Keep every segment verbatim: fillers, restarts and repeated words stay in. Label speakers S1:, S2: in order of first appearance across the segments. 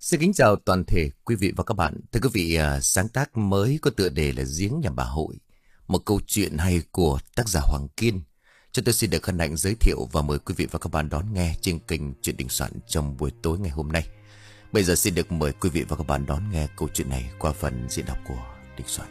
S1: Xin kính chào toàn thể quý vị và các bạn. Thưa quý vị, à, sáng tác mới có tựa đề là Giếng Nhà Bà Hội, một câu chuyện hay của tác giả Hoàng Kiên. Cho tôi xin được hân hạnh giới thiệu và mời quý vị và các bạn đón nghe trên kênh Chuyện Đình Soạn trong buổi tối ngày hôm nay. Bây giờ xin được mời quý vị và các bạn đón nghe câu chuyện này qua phần diễn đọc của Đình Soạn.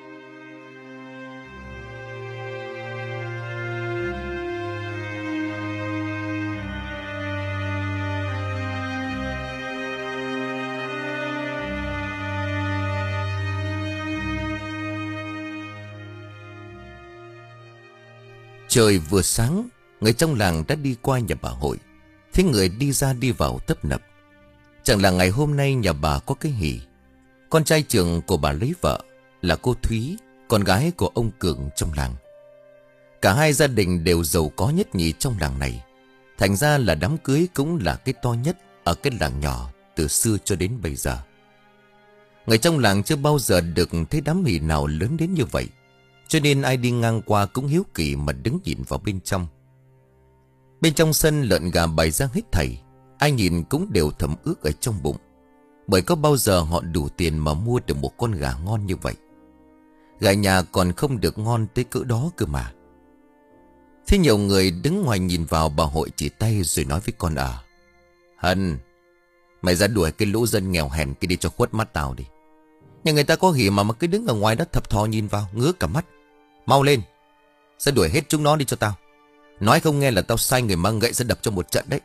S1: Trời vừa sáng, người trong làng đã đi qua nhà bà Hội. Thấy người đi ra đi vào tấp nập. Chẳng là ngày hôm nay nhà bà có cái hỉ. Con trai trưởng của bà lấy vợ là cô Thúy, con gái của ông Cường trong làng. Cả hai gia đình đều giàu có nhất nhì trong làng này. Thành ra là đám cưới cũng là cái to nhất ở cái làng nhỏ từ xưa cho đến bây giờ. Người trong làng chưa bao giờ được thấy đám hỉ nào lớn đến như vậy, cho nên ai đi ngang qua cũng hiếu kỳ mà đứng nhìn vào bên trong. Bên trong sân lợn gà bày ra hết thảy, ai nhìn cũng đều thầm ước ở trong bụng. Bởi có bao giờ họ đủ tiền mà mua được một con gà ngon như vậy. Gà nhà còn không được ngon tới cỡ đó cơ mà. Thế nhiều người đứng ngoài nhìn vào, bà Hội chỉ tay rồi nói với con à: Hân, mày ra đuổi cái lũ dân nghèo hèn kia đi cho khuất mắt tao đi. Nhà người ta có hỉ mà mà cứ đứng ở ngoài đó thập thò nhìn vào, ngứa cả mắt. Mau lên, sẽ đuổi hết chúng nó đi cho tao. Nói không nghe là tao sai người mang gậy sẽ đập cho một trận đấy.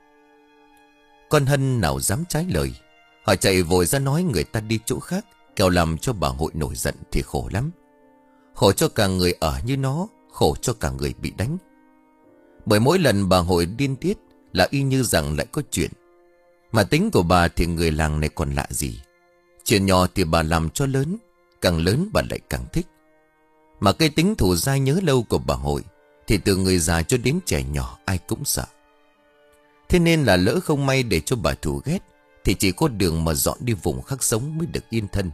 S1: Con Hân nào dám trái lời. Họ chạy vội ra nói người ta đi chỗ khác, kẻo làm cho bà Hội nổi giận thì khổ lắm. Khổ cho cả người ở như nó, khổ cho cả người bị đánh. Bởi mỗi lần bà Hội điên tiết là y như rằng lại có chuyện. Mà tính của bà thì người làng này còn lạ gì. Chuyện nhỏ thì bà làm cho lớn, càng lớn bà lại càng thích. Mà cái tính thù dai nhớ lâu của bà Hội thì từ người già cho đến trẻ nhỏ ai cũng sợ. Thế nên là lỡ không may để cho bà thù ghét thì chỉ có đường mà dọn đi vùng khác sống mới được yên thân.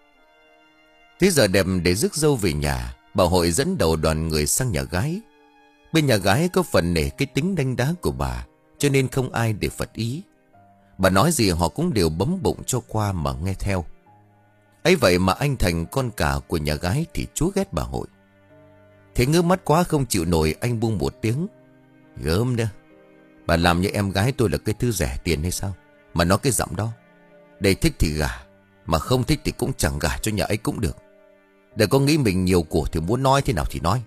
S1: Thế giờ đẹp để rước dâu về nhà, bà Hội dẫn đầu đoàn người sang nhà gái. Bên nhà gái có phần nể cái tính đanh đá của bà, cho nên không ai để phật ý. Bà nói gì họ cũng đều bấm bụng cho qua mà nghe theo. Ấy vậy mà anh Thành, con cả của nhà gái thì chúa ghét bà Hội. Thế ngứa mắt quá không chịu nổi, anh buông một tiếng: Gớm nữa, bà làm như em gái tôi là cái thứ rẻ tiền hay sao mà nói cái giọng đó. Đây thích thì gả, mà không thích thì cũng chẳng gả cho nhà ấy cũng được. Đừng có nghĩ mình nhiều của thì muốn nói thế nào thì nói.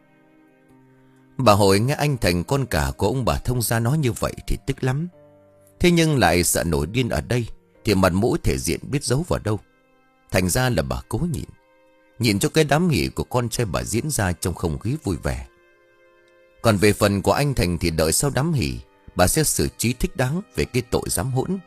S1: Bà Hội nghe anh Thành, con cả của ông bà thông gia nói như vậy thì tức lắm. Thế nhưng lại sợ nổi điên ở đây thì mặt mũi thể diện biết giấu vào đâu. Thành ra là bà cố nhịn, nhịn cho cái đám hỉ của con trai bà diễn ra trong không khí vui vẻ. Còn về phần của anh Thành thì đợi sau đám hỉ, bà sẽ xử trí thích đáng về cái tội dám hỗn.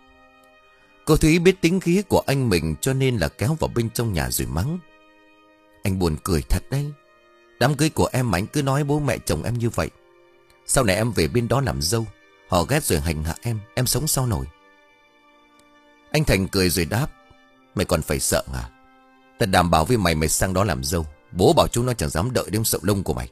S1: Cô Thúy biết tính khí của anh mình cho nên là kéo vào bên trong nhà rồi mắng: Anh buồn cười thật đấy. Đám cưới của em mà anh cứ nói bố mẹ chồng em như vậy, sau này em về bên đó làm dâu, họ ghét rồi hành hạ em, em sống sao nổi. Anh Thành cười rồi đáp: Mày còn phải sợ à? Ta đảm bảo với mày, mày sang đó làm dâu, bố bảo chúng nó chẳng dám đợi đến sậu lông của mày.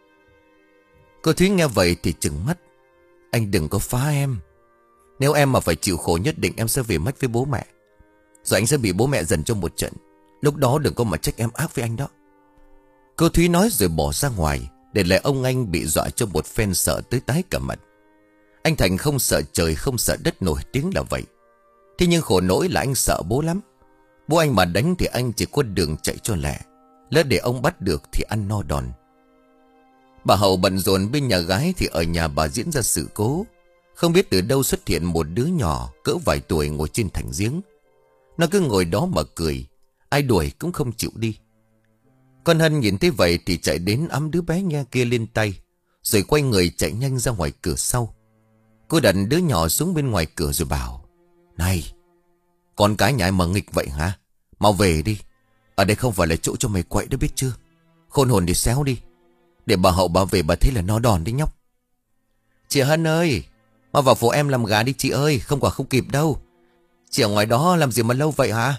S1: Cô Thúy nghe vậy thì trừng mắt: Anh đừng có phá em. Nếu em mà phải chịu khổ nhất định em sẽ về mất với bố mẹ. Rồi anh sẽ bị bố mẹ dần cho một trận. Lúc đó đừng có mà trách em ác với anh đó. Cô Thúy nói rồi bỏ ra ngoài, để lại ông anh bị dọa cho một phen sợ tới tái cả mặt. Anh Thành không sợ trời không sợ đất nổi tiếng là vậy. Thế nhưng khổ nỗi là anh sợ bố lắm. Bố anh mà đánh thì anh chỉ có đường chạy cho lẹ, lỡ để ông bắt được thì ăn no đòn. Bà Hậu bận rộn bên nhà gái thì ở nhà bà diễn ra sự cố. Không biết từ đâu xuất hiện một đứa nhỏ cỡ vài tuổi ngồi trên thành giếng. Nó cứ ngồi đó mà cười, ai đuổi cũng không chịu đi. Con Hân nhìn thấy vậy thì chạy đến ẵm đứa bé nha kia lên tay, rồi quay người chạy nhanh ra ngoài cửa sau. Cô đặt đứa nhỏ xuống bên ngoài cửa rồi bảo: Này, con cái nhà ai mà nghịch vậy hả? Mau về đi, ở đây không phải là chỗ cho mày quậy đó biết chưa. Khôn hồn thì xéo đi, để bà Hậu bà về bà thấy là nó đòn đấy nhóc. Chị Hân ơi, mau vào phụ em làm gà đi chị ơi, không quả không kịp đâu. Chị ở ngoài đó làm gì mà lâu vậy hả?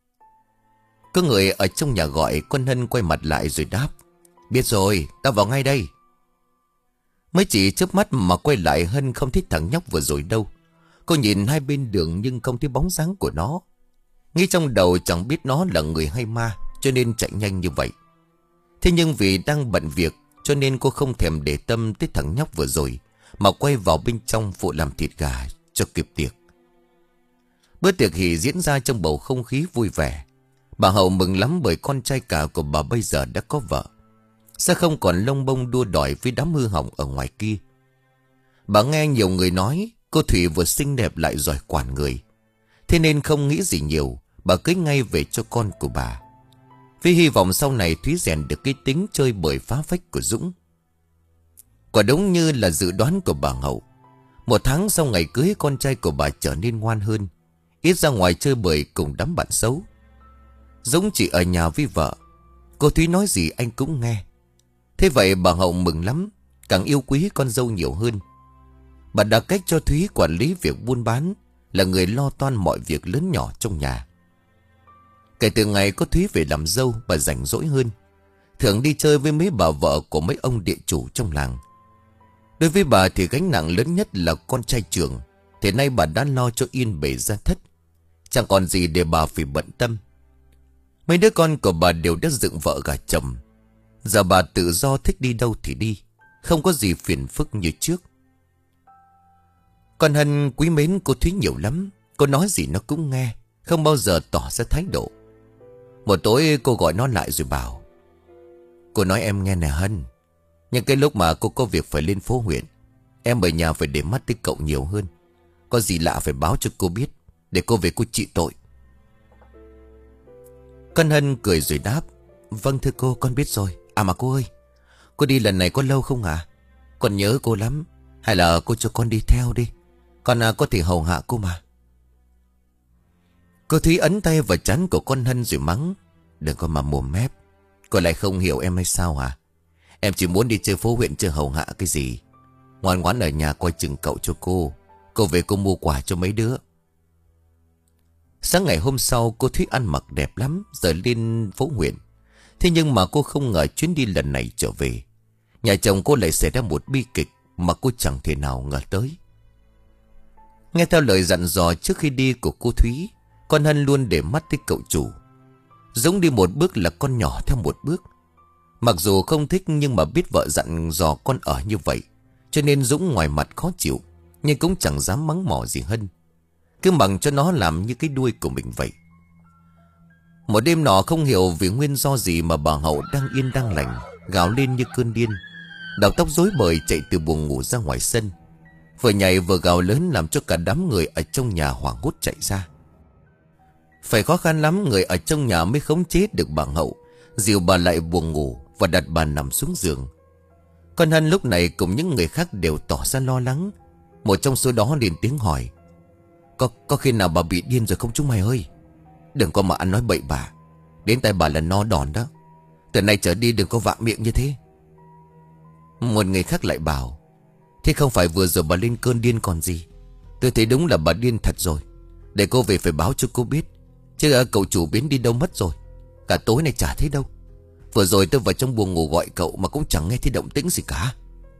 S1: Có người ở trong nhà gọi. Con Hân quay mặt lại rồi đáp: Biết rồi, tao vào ngay đây. Mấy chị chớp mắt mà quay lại, Hân không thích thằng nhóc vừa rồi đâu. Cô nhìn hai bên đường nhưng không thấy bóng dáng của nó. Nghĩ trong đầu chẳng biết nó là người hay ma, cho nên chạy nhanh như vậy. Thế nhưng vì đang bận việc, cho nên cô không thèm để tâm tới thằng nhóc vừa rồi, mà quay vào bên trong phụ làm thịt gà cho kịp tiệc. Bữa tiệc hỉ diễn ra trong bầu không khí vui vẻ. Bà Hậu mừng lắm bởi con trai cả của bà bây giờ đã có vợ, sẽ không còn lông bông đua đòi với đám hư hỏng ở ngoài kia. Bà nghe nhiều người nói cô Thủy vừa xinh đẹp lại giỏi quản người, thế nên không nghĩ gì nhiều, bà cưới ngay về cho con của bà, vì hy vọng sau này Thúy rèn được cái tính chơi bời phá phách của Dũng. Quả đúng như là dự đoán của bà Hậu. Một tháng sau ngày cưới, con trai của bà trở nên ngoan hơn, ít ra ngoài chơi bời cùng đám bạn xấu. Dũng chỉ ở nhà với vợ, cô Thúy nói gì anh cũng nghe. Thế vậy bà Hậu mừng lắm, càng yêu quý con dâu nhiều hơn. Bà đặt cách cho Thúy quản lý việc buôn bán, là người lo toan mọi việc lớn nhỏ trong nhà. Kể từ ngày có Thúy về làm dâu, bà rảnh rỗi hơn, thường đi chơi với mấy bà vợ của mấy ông địa chủ trong làng. Đối với bà thì gánh nặng lớn nhất là con trai trưởng, thì nay bà đã lo cho yên bề gia thất, chẳng còn gì để bà phải bận tâm. Mấy đứa con của bà đều đã dựng vợ gả chồng, giờ bà tự do thích đi đâu thì đi, không có gì phiền phức như trước. Con Hân quý mến cô Thúy nhiều lắm, cô nói gì nó cũng nghe, không bao giờ tỏ ra thái độ. Một tối cô gọi nó lại rồi bảo: cô nói em nghe nè Hân, nhưng cái lúc mà cô có việc phải lên phố huyện, em ở nhà phải để mắt tới cậu nhiều hơn. Có gì lạ phải báo cho cô biết, để cô về cô trị tội. Con Hân cười rồi đáp: vâng thưa cô, con biết rồi. À mà cô ơi, cô đi lần này có lâu không ạ? À? Con nhớ cô lắm, hay là cô cho con đi theo đi, con à, có thể hầu hạ cô mà. Cô Thúy ấn tay vào trán của con Hân rồi mắng: đừng có mà mồm mép, cô lại không hiểu em hay sao hả? Em chỉ muốn đi chơi phố huyện chơi hầu hạ cái gì. Ngoan ngoãn ở nhà coi chừng cậu cho cô, cô về cô mua quà cho mấy đứa. Sáng ngày hôm sau, cô Thúy ăn mặc đẹp lắm rồi lên phố huyện. Thế nhưng mà cô không ngờ chuyến đi lần này trở về, nhà chồng cô lại xảy ra một bi kịch mà cô chẳng thể nào ngờ tới. Nghe theo lời dặn dò trước khi đi của cô Thúy, con Hân luôn để mắt tới cậu chủ. Dũng đi một bước là con nhỏ theo một bước. Mặc dù không thích nhưng mà biết vợ dặn dò con ở như vậy, cho nên Dũng ngoài mặt khó chịu, nhưng cũng chẳng dám mắng mỏ gì Hân, cứ bằng cho nó làm như cái đuôi của mình vậy. Một đêm nọ không hiểu vì nguyên do gì mà bà Hậu đang yên đang lành gào lên như cơn điên, đầu tóc rối bời chạy từ buồng ngủ ra ngoài sân, vừa nhảy vừa gào lớn làm cho cả đám người ở trong nhà hoảng hốt chạy ra. Phải khó khăn lắm người ở trong nhà mới khống chế được bà Hậu, dìu bà lại buồng ngủ và đặt bà nằm xuống giường. Con Hân lúc này cùng những người khác đều tỏ ra lo lắng. Một trong số đó liền tiếng hỏi: Có, có khi nào bà bị điên rồi không chúng mày ơi? Đừng có mà ăn nói bậy bạ, đến tay bà là no đòn đó. Từ nay trở đi đừng có vạ miệng như thế. Một người khác lại bảo: thế không phải vừa rồi bà lên cơn điên còn gì. Tôi thấy đúng là bà điên thật rồi. Để cô về phải báo cho cô biết, chứ cậu chủ biến đi đâu mất rồi. Cả tối này chả thấy đâu. Vừa rồi tôi vào trong buồng ngủ gọi cậu mà cũng chẳng nghe thấy động tĩnh gì cả.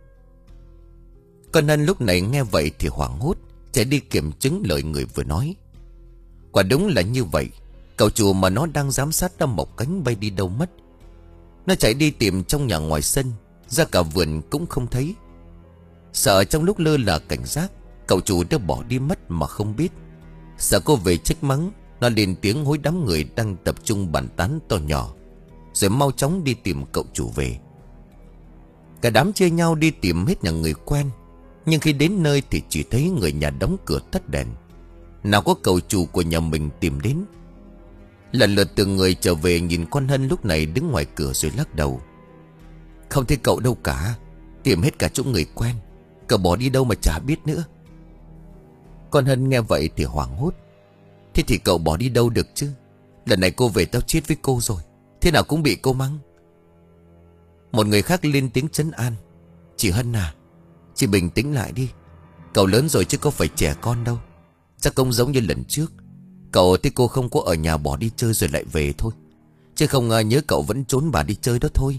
S1: Con Hân lúc này nghe vậy thì hoảng hốt, chạy đi kiểm chứng lời người vừa nói. Quả đúng là như vậy, cậu chủ mà nó đang giám sát đã mọc cánh bay đi đâu mất. Nó chạy đi tìm trong nhà ngoài sân, ra cả vườn cũng không thấy. Sợ trong lúc lơ là cảnh giác, cậu chủ đã bỏ đi mất mà không biết. Sợ cô về trách mắng, nó lên tiếng hối đám người đang tập trung bàn tán to nhỏ, rồi mau chóng đi tìm cậu chủ về. Cả đám chia nhau đi tìm hết nhà người quen, nhưng khi đến nơi thì chỉ thấy người nhà đóng cửa tắt đèn, nào có cậu chủ của nhà mình tìm đến. Lần lượt từng người trở về nhìn con Hân lúc này đứng ngoài cửa rồi lắc đầu: không thấy cậu đâu cả, tìm hết cả chỗ người quen, cậu bỏ đi đâu mà chả biết nữa. Con Hân nghe vậy thì hoảng hốt: thế thì cậu bỏ đi đâu được chứ? Lần này cô về tao chết với cô rồi, thế nào cũng bị cô mắng. Một người khác lên tiếng trấn an: chị Hân à, chị bình tĩnh lại đi. Cậu lớn rồi chứ có phải trẻ con đâu. Chắc không giống như lần trước, cậu thấy cô không có ở nhà bỏ đi chơi rồi lại về thôi, chứ không nhớ cậu vẫn trốn bà đi chơi đó thôi.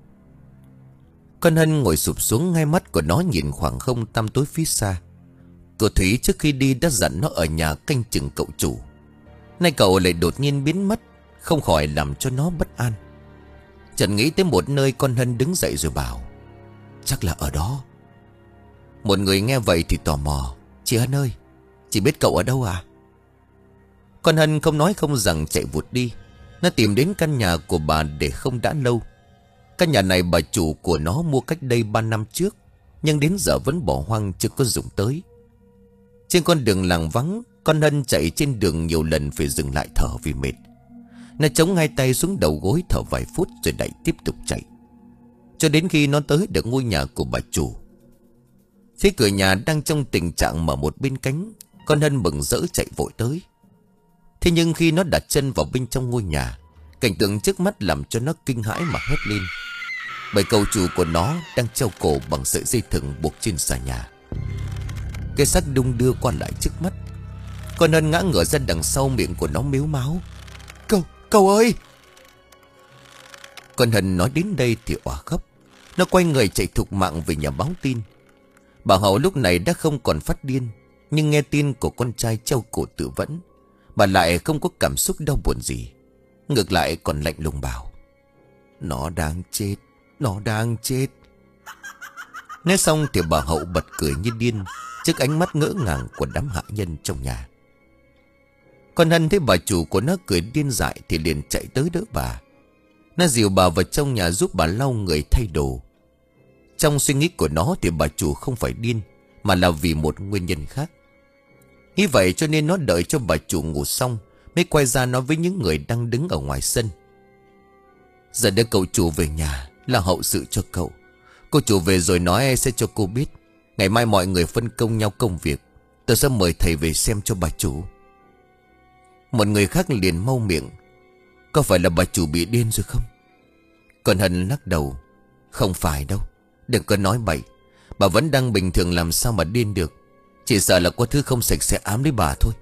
S1: Con Hân ngồi sụp xuống, ngay mắt của nó nhìn khoảng không tăm tối phía xa. Cô Thúy trước khi đi đã dặn nó ở nhà canh chừng cậu chủ. Nay cậu lại đột nhiên biến mất, không khỏi làm cho nó bất an. Trần nghĩ tới một nơi, con Hân đứng dậy rồi bảo: chắc là ở đó. Một người nghe vậy thì tò mò: chị Hân ơi, chị biết cậu ở đâu à? Con Hân không nói không rằng chạy vụt đi. Nó tìm đến căn nhà của bà để không đã lâu. Căn nhà này bà chủ của nó mua cách đây ba năm trước, nhưng đến giờ vẫn bỏ hoang chưa có dùng tới. Trên con đường làng vắng, con Hân chạy trên đường nhiều lần phải dừng lại thở vì mệt. Nó chống hai tay xuống đầu gối thở vài phút rồi lại tiếp tục chạy, cho đến khi nó tới được ngôi nhà của bà chủ. Phía cửa nhà đang trong tình trạng mở một bên cánh. Con Hân mừng rỡ chạy vội tới. Thế nhưng khi nó đặt chân vào bên trong ngôi nhà, cảnh tượng trước mắt làm cho nó kinh hãi mà hét lên. Bởi cậu chủ của nó đang treo cổ bằng sợi dây thừng buộc trên xà nhà. Cái xác đung đưa qua lại trước mắt. Con Hân ngã ngửa ra đằng sau, miệng của nó mếu máo: Cậu, cậu ơi! Con Hân nói đến đây thì òa khóc. Nó quay người chạy thục mạng về nhà báo tin. Bà Hậu lúc này đã không còn phát điên, nhưng nghe tin của con trai treo cổ tự vẫn, bà lại không có cảm xúc đau buồn gì. Ngược lại còn lạnh lùng bảo: nó đang chết, nó đang chết. Nói xong thì bà Hậu bật cười như điên trước ánh mắt ngỡ ngàng của đám hạ nhân trong nhà. Con Hân thấy bà chủ của nó cười điên dại thì liền chạy tới đỡ bà. Nó dìu bà vào trong nhà giúp bà lau người thay đồ. Trong suy nghĩ của nó thì bà chủ không phải điên, mà là vì một nguyên nhân khác. Nghĩ vậy cho nên nó đợi cho bà chủ ngủ xong mới quay ra nói với những người đang đứng ở ngoài sân: giờ đưa cậu chủ về nhà là hậu sự cho cậu. Cô chủ về rồi nói sẽ cho cô biết. Ngày mai mọi người phân công nhau công việc. Tôi sẽ mời thầy về xem cho bà chủ. Một người khác liền mau miệng: có phải là bà chủ bị điên rồi không? Còn Hân lắc đầu: không phải đâu, đừng có nói bậy. Bà vẫn đang bình thường, làm sao mà điên được. Chỉ sợ là có thứ không sạch sẽ ám lấy bà thôi.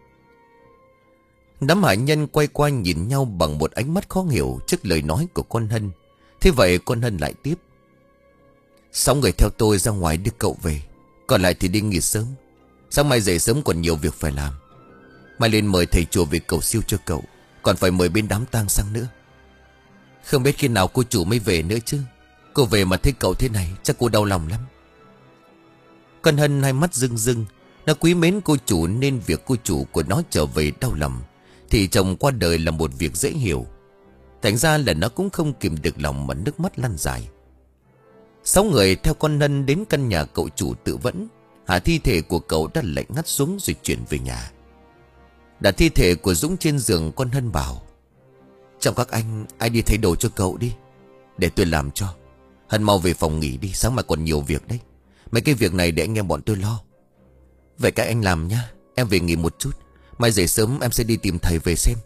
S1: Đám hạ nhân quay qua nhìn nhau bằng một ánh mắt khó hiểu trước lời nói của con Hân. Thế vậy con Hân lại tiếp: sáu người theo tôi ra ngoài đưa cậu về, còn lại thì đi nghỉ sớm. Sáng mai dậy sớm còn nhiều việc phải làm. Mai lên mời thầy chùa về cầu siêu cho cậu, còn phải mời bên đám tang sang nữa. Không biết khi nào cô chủ mới về nữa chứ. Cô về mà thấy cậu thế này chắc cô đau lòng lắm. Con Hân hai mắt rưng rưng. Nó quý mến cô chủ nên việc cô chủ của nó trở về đau lòng thì chồng qua đời là một việc dễ hiểu. Thành ra là nó cũng không kìm được lòng mà nước mắt lăn dài. Sáu người theo con Hân đến căn nhà cậu chủ tự vẫn. Hạ thi thể của cậu đã lạnh ngắt xuống rồi chuyển về nhà. Đặt thi thể của Dũng trên giường, con Hân bảo: trong các anh ai đi thay đồ cho cậu đi, để tôi làm cho. Hân mau về phòng nghỉ đi, sáng mai còn nhiều việc đấy. Mấy cái việc này để anh em bọn tôi lo. Vậy các anh làm nhá, em về nghỉ một chút. Mai dậy sớm em sẽ đi tìm thầy về xem.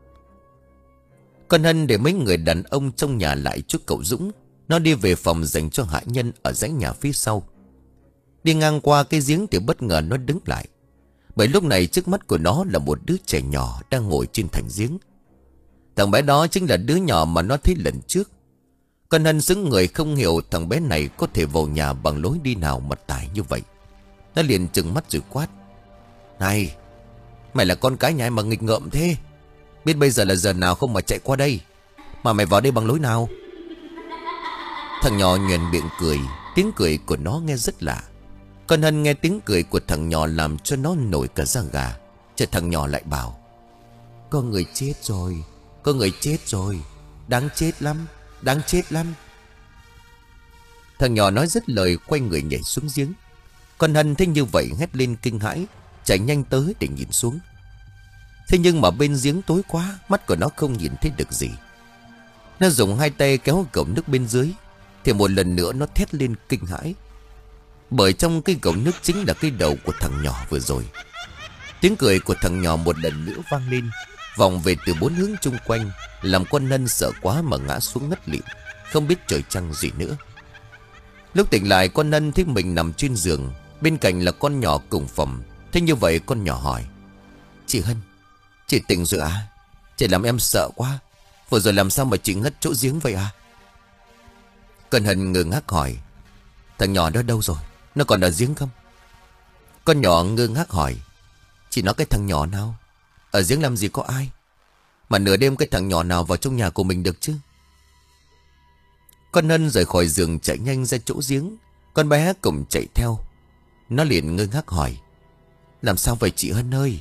S1: Con Hân để mấy người đàn ông trong nhà lại trước cậu Dũng. Nó đi về phòng dành cho hạ nhân ở dãy nhà phía sau. Đi ngang qua cái giếng thì bất ngờ nó đứng lại. Bởi lúc này trước mắt của nó là một đứa trẻ nhỏ đang ngồi trên thành giếng. Thằng bé đó chính là đứa nhỏ mà nó thấy lần trước. Con Hân sững người không hiểu thằng bé này có thể vào nhà bằng lối đi nào mà tài như vậy. Nó liền trừng mắt rồi quát: này, mày là con cái nhà ai mà nghịch ngợm thế? Biết bây giờ là giờ nào không mà chạy qua đây? Mà mày vào đây bằng lối nào? Thằng nhỏ nhoẻn miệng cười. Tiếng cười của nó nghe rất lạ. Con Hân nghe tiếng cười của thằng nhỏ làm cho nó nổi cả da gà. Chợt thằng nhỏ lại bảo: có người chết rồi, có người chết rồi. Đáng chết lắm, đáng chết lắm. Thằng nhỏ nói dứt lời quay người nhảy xuống giếng. Con Hân thấy như vậy hét lên kinh hãi, chạy nhanh tới để nhìn xuống. Thế nhưng mà bên giếng tối quá, mắt của nó không nhìn thấy được gì. Nó dùng hai tay kéo cổng nước bên dưới, thì một lần nữa nó thét lên kinh hãi. Bởi trong cái cổng nước chính là cái đầu của thằng nhỏ vừa rồi. Tiếng cười của thằng nhỏ một lần nữa vang lên, vòng về từ bốn hướng chung quanh, làm con Hân sợ quá mà ngã xuống ngất lịm, không biết trời trăng gì nữa. Lúc tỉnh lại, con Hân thấy mình nằm trên giường, bên cạnh là con nhỏ cùng phòng. Thế như vậy con nhỏ hỏi: chị Hân, chị tỉnh rồi à? Chị làm em sợ quá. Vừa rồi làm sao mà chị ngất chỗ giếng vậy à? Con Hân ngơ ngác hỏi: thằng nhỏ đó đâu rồi? Nó còn ở giếng không? Con nhỏ ngơ ngác hỏi: Chị nói cái thằng nhỏ nào? Ở giếng làm gì có ai? Mà nửa đêm cái thằng nhỏ nào vào trong nhà của mình được chứ? Con Hân rời khỏi giường chạy nhanh ra chỗ giếng. Con bé cùng chạy theo. Nó liền ngơ ngác hỏi: Làm sao vậy chị Hân ơi?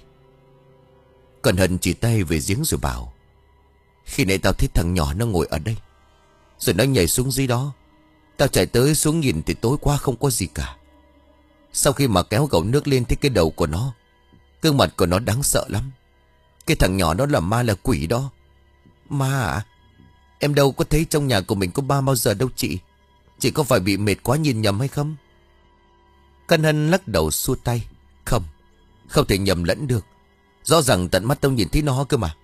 S1: Con Hân chỉ tay về giếng rồi bảo: Khi nãy tao thấy thằng nhỏ nó ngồi ở đây, rồi nó nhảy xuống dưới đó. Tao chạy tới xuống nhìn thì tối qua không có gì cả. Sau khi mà kéo gầu nước lên thấy cái đầu của nó, gương mặt của nó đáng sợ lắm. Cái thằng nhỏ đó là ma là quỷ đó. Ma à? Em đâu có thấy trong nhà của mình có ma bao giờ đâu chị. Chị có phải bị mệt quá nhìn nhầm hay không? Con Hân lắc đầu xua tay: Không, không thể nhầm lẫn được. Rõ ràng tận mắt tao nhìn thấy nó cơ mà.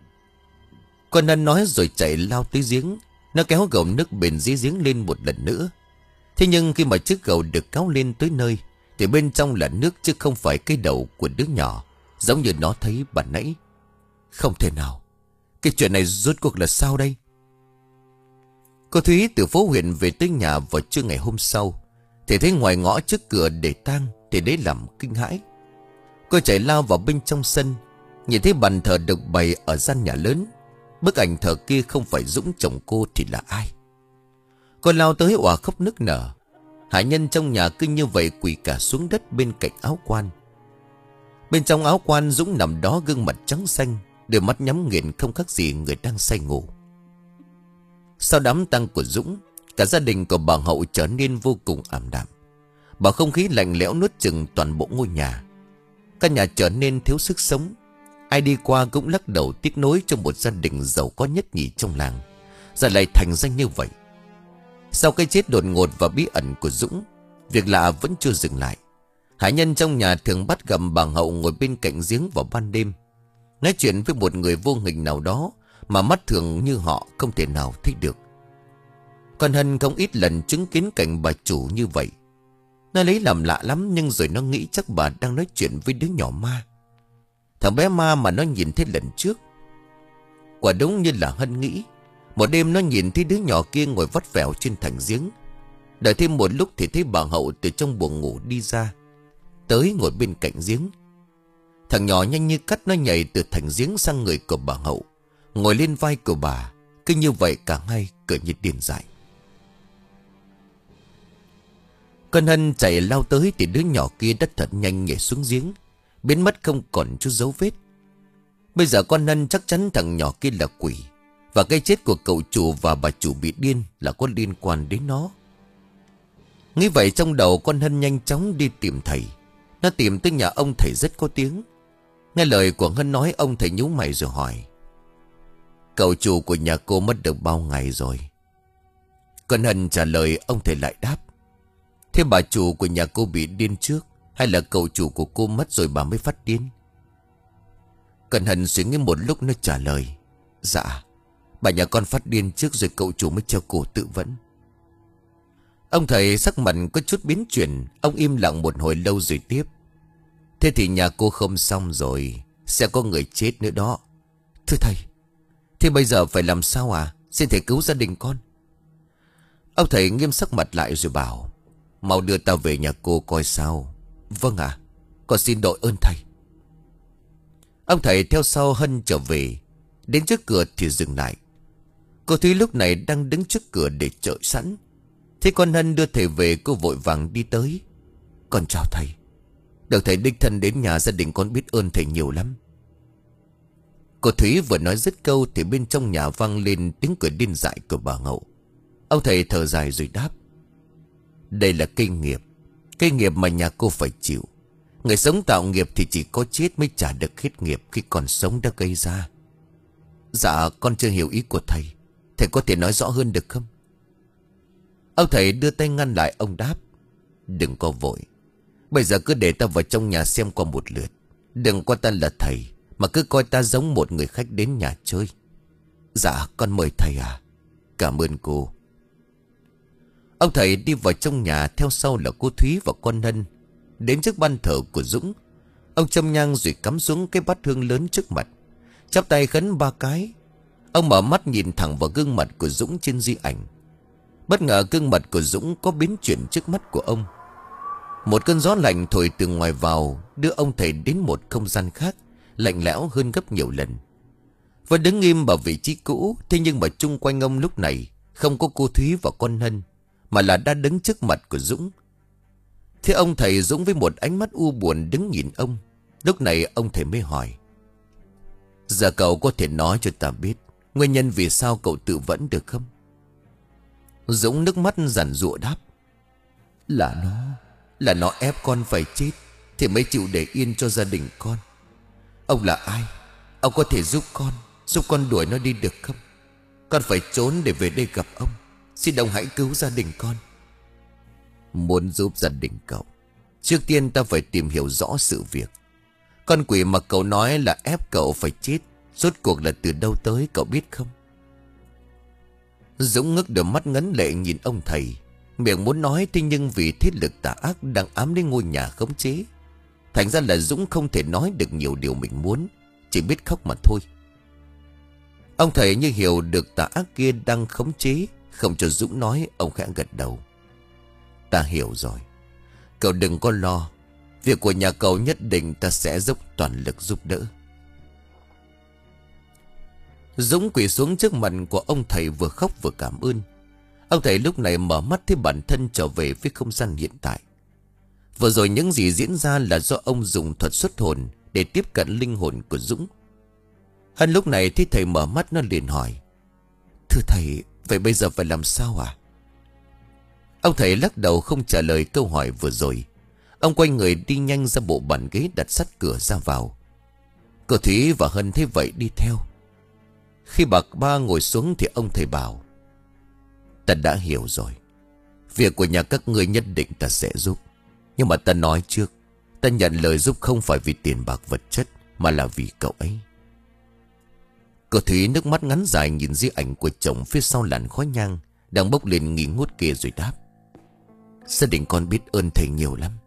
S1: Con Hân nói rồi chạy lao tới giếng. Nó kéo gầu nước bền dưới giếng lên một lần nữa. Thế nhưng khi mà chiếc gầu được kéo lên tới nơi thì bên trong là nước chứ không phải cái đầu của đứa nhỏ, giống như nó thấy ban nãy. Không thể nào. Cái chuyện này rốt cuộc là sao đây? Cô Thúy từ phố huyện về tới nhà vào trưa ngày hôm sau thì thấy ngoài ngõ trước cửa để tang thì lấy làm kinh hãi. Cô chạy lao vào bên trong sân, nhìn thấy bàn thờ được bày ở gian nhà lớn. Bức ảnh thờ kia không phải Dũng chồng cô thì là ai? Cô lao tới òa khóc nức nở. Hải nhân trong nhà cứ như vậy quỳ cả xuống đất bên cạnh áo quan. Bên trong áo quan Dũng nằm đó, gương mặt trắng xanh, đôi mắt nhắm nghiền không khác gì người đang say ngủ. Sau đám tang của Dũng, cả gia đình của bà Hậu trở nên vô cùng ảm đạm. Bầu không khí lạnh lẽo nuốt chửng toàn bộ ngôi nhà. Căn nhà trở nên thiếu sức sống. Ai đi qua cũng lắc đầu tiếc nối trong một gia đình giàu có nhất nhì trong làng, giờ lại thành ra như vậy. Sau cái chết đột ngột và bí ẩn của Dũng, việc lạ vẫn chưa dừng lại. Hải nhân trong nhà thường bắt gặp bà Hậu ngồi bên cạnh giếng vào ban đêm, nói chuyện với một người vô hình nào đó mà mắt thường như họ không thể nào thấy được. Con Hân không ít lần chứng kiến cảnh bà chủ như vậy. Nó lấy làm lạ lắm, nhưng rồi nó nghĩ chắc bà đang nói chuyện với đứa nhỏ ma, thằng bé ma mà nó nhìn thấy lần trước. Quả đúng như là Hân nghĩ. Một đêm nó nhìn thấy đứa nhỏ kia ngồi vắt vẻo trên thành giếng. Đợi thêm một lúc thì thấy bà Hậu từ trong buồng ngủ đi ra, tới ngồi bên cạnh giếng. Thằng nhỏ nhanh như cắt nó nhảy từ thành giếng sang người của bà Hậu, ngồi lên vai của bà. Cứ như vậy cả hai cười như điên dại. Con Hân chạy lao tới thì đứa nhỏ kia đã thật nhanh nhảy xuống giếng, biến mất không còn chút dấu vết. Bây giờ con Hân chắc chắn thằng nhỏ kia là quỷ, và cái chết của cậu chủ và bà chủ bị điên là có liên quan đến nó. Nghĩ vậy trong đầu con Hân nhanh chóng đi tìm thầy. Nó tìm tới nhà ông thầy rất có tiếng. Nghe lời của Hân nói, ông thầy nhíu mày rồi hỏi: Cậu chủ của nhà cô mất được bao ngày rồi? Con Hân trả lời, ông thầy lại đáp: Thế bà chủ của nhà cô bị điên trước, hay là cậu chủ của cô mất rồi bà mới phát điên? Con Hân suy nghĩ một lúc nó trả lời: Dạ, bà nhà con phát điên trước rồi cậu chủ mới treo cổ tự vẫn. Ông thầy sắc mặt có chút biến chuyển. Ông im lặng một hồi lâu rồi tiếp: Thế thì nhà cô không xong rồi, sẽ có người chết nữa đó. Thưa thầy, thế bây giờ phải làm sao à? Xin thầy cứu gia đình con. Ông thầy nghiêm sắc mặt lại rồi bảo: Mau đưa tao về nhà cô coi sao. Vâng ạ, à, con xin đội ơn thầy. Ông thầy theo sau Hân trở về. Đến trước cửa thì dừng lại. Cô Thúy lúc này đang đứng trước cửa để chờ sẵn. Thế con Hân đưa thầy về, cô vội vàng đi tới: Con chào thầy. Được thầy đích thân đến nhà, gia đình con biết ơn thầy nhiều lắm. Cô Thúy vừa nói dứt câu thì bên trong nhà vang lên tiếng cười điên dại của bà Hậu. Ông thầy thở dài rồi đáp: Đây là cây nghiệp, cây nghiệp mà nhà cô phải chịu. Người sống tạo nghiệp thì chỉ có chết mới trả được hết nghiệp khi còn sống đã gây ra. Dạ con chưa hiểu ý của thầy, thầy có thể nói rõ hơn được không? Ông thầy đưa tay ngăn lại. Ông đáp: Đừng có vội, bây giờ cứ để ta vào trong nhà xem qua một lượt. Đừng coi ta là thầy, mà cứ coi ta giống một người khách đến nhà chơi. Dạ con mời thầy à. Cảm ơn cô. Ông thầy đi vào trong nhà, theo sau là cô Thúy và con Hân. Đến trước ban thờ của Dũng, ông châm nhang rồi cắm xuống cái bát hương lớn trước mặt, chắp tay khấn ba cái. Ông mở mắt nhìn thẳng vào gương mặt của Dũng trên di ảnh. Bất ngờ gương mặt của Dũng có biến chuyển trước mắt của ông. Một cơn gió lạnh thổi từ ngoài vào, đưa ông thầy đến một không gian khác, lạnh lẽo hơn gấp nhiều lần. Vẫn đứng im vào vị trí cũ, thế nhưng mà chung quanh ông lúc này không có cô Thúy và con Hân, mà là đã đứng trước mặt của Dũng. Thế ông thầy Dũng với một ánh mắt u buồn đứng nhìn ông. Lúc này ông thầy mới hỏi: giờ cậu có thể nói cho ta biết nguyên nhân vì sao cậu tự vẫn được không? Dũng nước mắt giàn giụa đáp: Là nó Là nó ép con phải chết thì mới chịu để yên cho gia đình con. Ông là ai? Ông có thể giúp con Giúp con đuổi nó đi được không? Con phải trốn để về đây gặp ông. Xin ông hãy cứu gia đình con. Muốn giúp gia đình cậu, trước tiên ta phải tìm hiểu rõ sự việc. Con quỷ mà cậu nói là ép cậu phải chết, rốt cuộc là từ đâu tới cậu biết không? Dũng ngước đôi mắt ngấn lệ nhìn ông thầy. Miệng muốn nói thế nhưng vì thế lực tà ác đang ám đến ngôi nhà khống chế, thành ra là Dũng không thể nói được nhiều điều mình muốn, chỉ biết khóc mà thôi. Ông thầy như hiểu được tà ác kia đang khống chế, không cho Dũng nói. Ông khẽ gật đầu: Ta hiểu rồi. Cậu đừng có lo. Việc của nhà cậu nhất định ta sẽ dốc toàn lực giúp đỡ. Dũng quỳ xuống trước mặt của ông thầy, vừa khóc vừa cảm ơn. Ông thầy lúc này mở mắt thấy bản thân trở về với không gian hiện tại. Vừa rồi những gì diễn ra là do ông dùng thuật xuất hồn để tiếp cận linh hồn của Dũng. Hân lúc này thấy thầy mở mắt, nó liền hỏi: Thưa thầy, vậy bây giờ phải làm sao à? Ông thầy lắc đầu không trả lời câu hỏi vừa rồi. Ông quay người đi nhanh ra bộ bàn ghế đặt sát cửa ra vào. Cô Thúy và Hân thấy vậy đi theo. Khi bà ba ngồi xuống thì ông thầy bảo: Ta đã hiểu rồi. Việc của nhà các ngươi nhất định ta sẽ giúp. Nhưng mà ta nói trước, ta nhận lời giúp không phải vì tiền bạc vật chất, mà là vì cậu ấy. Cô Thúy nước mắt ngắn dài nhìn di ảnh của chồng phía sau làn khói nhang đang bốc lên nghi ngút kia rồi đáp: Gia đình con biết ơn thầy nhiều lắm.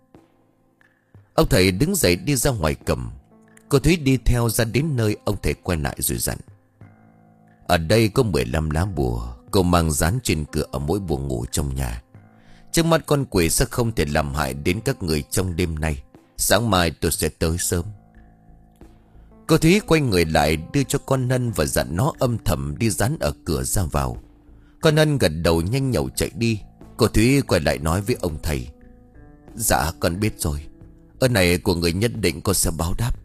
S1: Ông thầy đứng dậy đi ra ngoài cầm. Cô Thúy đi theo ra đến nơi ông thầy quay lại rồi dặn: Ở đây có mười lăm lá bùa, cô mang dán trên cửa ở mỗi buồng ngủ trong nhà. Trước mắt con quỷ sẽ không thể làm hại đến các người trong đêm nay. Sáng mai tôi sẽ tới sớm. Cô Thúy quay người lại đưa cho con Hân và dặn nó âm thầm đi dán ở cửa ra vào. Con Hân gật đầu nhanh nhậu chạy đi. Cô Thúy quay lại nói với ông thầy: Dạ con biết rồi. Ơn này của người nhất định con sẽ báo đáp.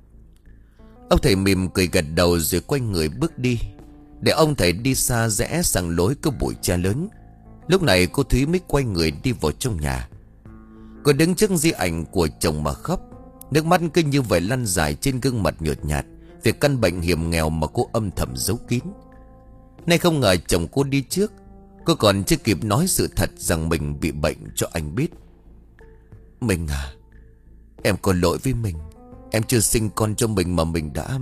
S1: Ông thầy mỉm cười gật đầu rồi quay người bước đi. Để ông thầy đi xa rẽ sang lối có bụi tre lớn. Lúc này cô Thúy mới quay người đi vào trong nhà. Cô đứng trước di ảnh của chồng mà khóc. Nước mắt cứ như vậy lăn dài trên gương mặt nhợt nhạt về căn bệnh hiểm nghèo mà cô âm thầm giấu kín. Nay không ngờ chồng cô đi trước. Cô còn chưa kịp nói sự thật rằng mình bị bệnh cho anh biết. Mình à, em có lỗi với mình. Em chưa sinh con cho mình mà mình đã...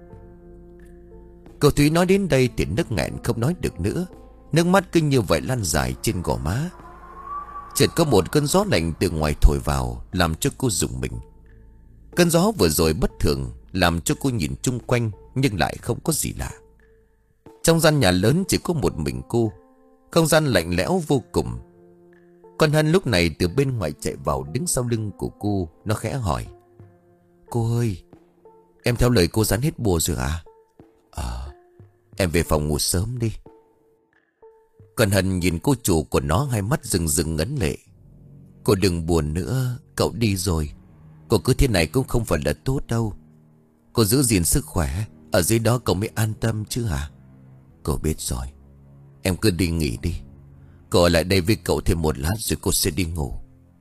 S1: Cô Thúy nói đến đây thì nức nghẹn không nói được nữa. Nước mắt cứ như vậy lăn dài trên gò má. Chợt có một cơn gió lạnh từ ngoài thổi vào, làm cho cô rùng mình. Cơn gió vừa rồi bất thường làm cho cô nhìn chung quanh, nhưng lại không có gì lạ. Trong gian nhà lớn chỉ có một mình cô. Không gian lạnh lẽo vô cùng. Con Hân lúc này từ bên ngoài chạy vào đứng sau lưng của cô. Nó khẽ hỏi: Cô ơi, em theo lời cô dán hết bùa rồi à? Ờ, em về phòng ngủ sớm đi. Con Hân nhìn cô chủ của nó, hai mắt rừng rừng ngấn lệ. Cô đừng buồn nữa, cậu đi rồi. Cô cứ thế này cũng không phải là tốt đâu. Cô giữ gìn sức khỏe, ở dưới đó cậu mới an tâm chứ hả? Cô biết rồi. Em cứ đi nghỉ đi. Cô ở lại đây với cậu thêm một lát rồi cô sẽ đi ngủ.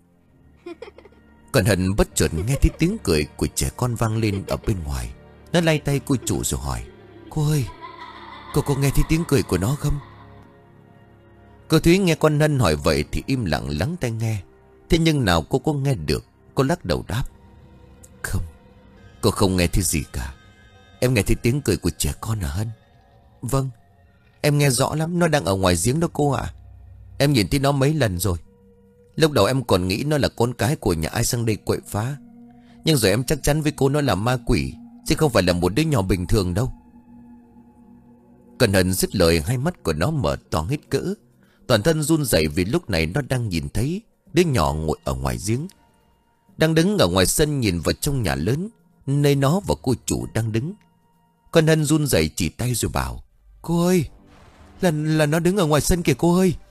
S1: Còn Hân bất chợt nghe thấy tiếng cười của trẻ con vang lên ở bên ngoài. Nó lay tay cô chủ rồi hỏi: Cô ơi, cô có nghe thấy tiếng cười của nó không? Cô Thúy nghe con Hân hỏi vậy thì im lặng lắng tai nghe. Thế nhưng nào cô có nghe được. Cô lắc đầu đáp: Không, cô không nghe thấy gì cả. Em nghe thấy tiếng cười của trẻ con à Hân? Vâng, em nghe rõ lắm. Nó đang ở ngoài giếng đó cô ạ. Em nhìn thấy nó mấy lần rồi. Lúc đầu em còn nghĩ nó là con cái của nhà ai sang đây quậy phá. Nhưng rồi em chắc chắn với cô nó là ma quỷ, chứ không phải là một đứa nhỏ bình thường đâu. Cần Hân dứt lời, hai mắt của nó mở to hết cỡ. Toàn thân run rẩy vì lúc này nó đang nhìn thấy đứa nhỏ ngồi ở ngoài giếng. Đang đứng ở ngoài sân nhìn vào trong nhà lớn, nơi nó và cô chủ đang đứng. Con Hân run rẩy chỉ tay rồi bảo: Cô ơi, là, là nó đứng ở ngoài sân kìa cô ơi.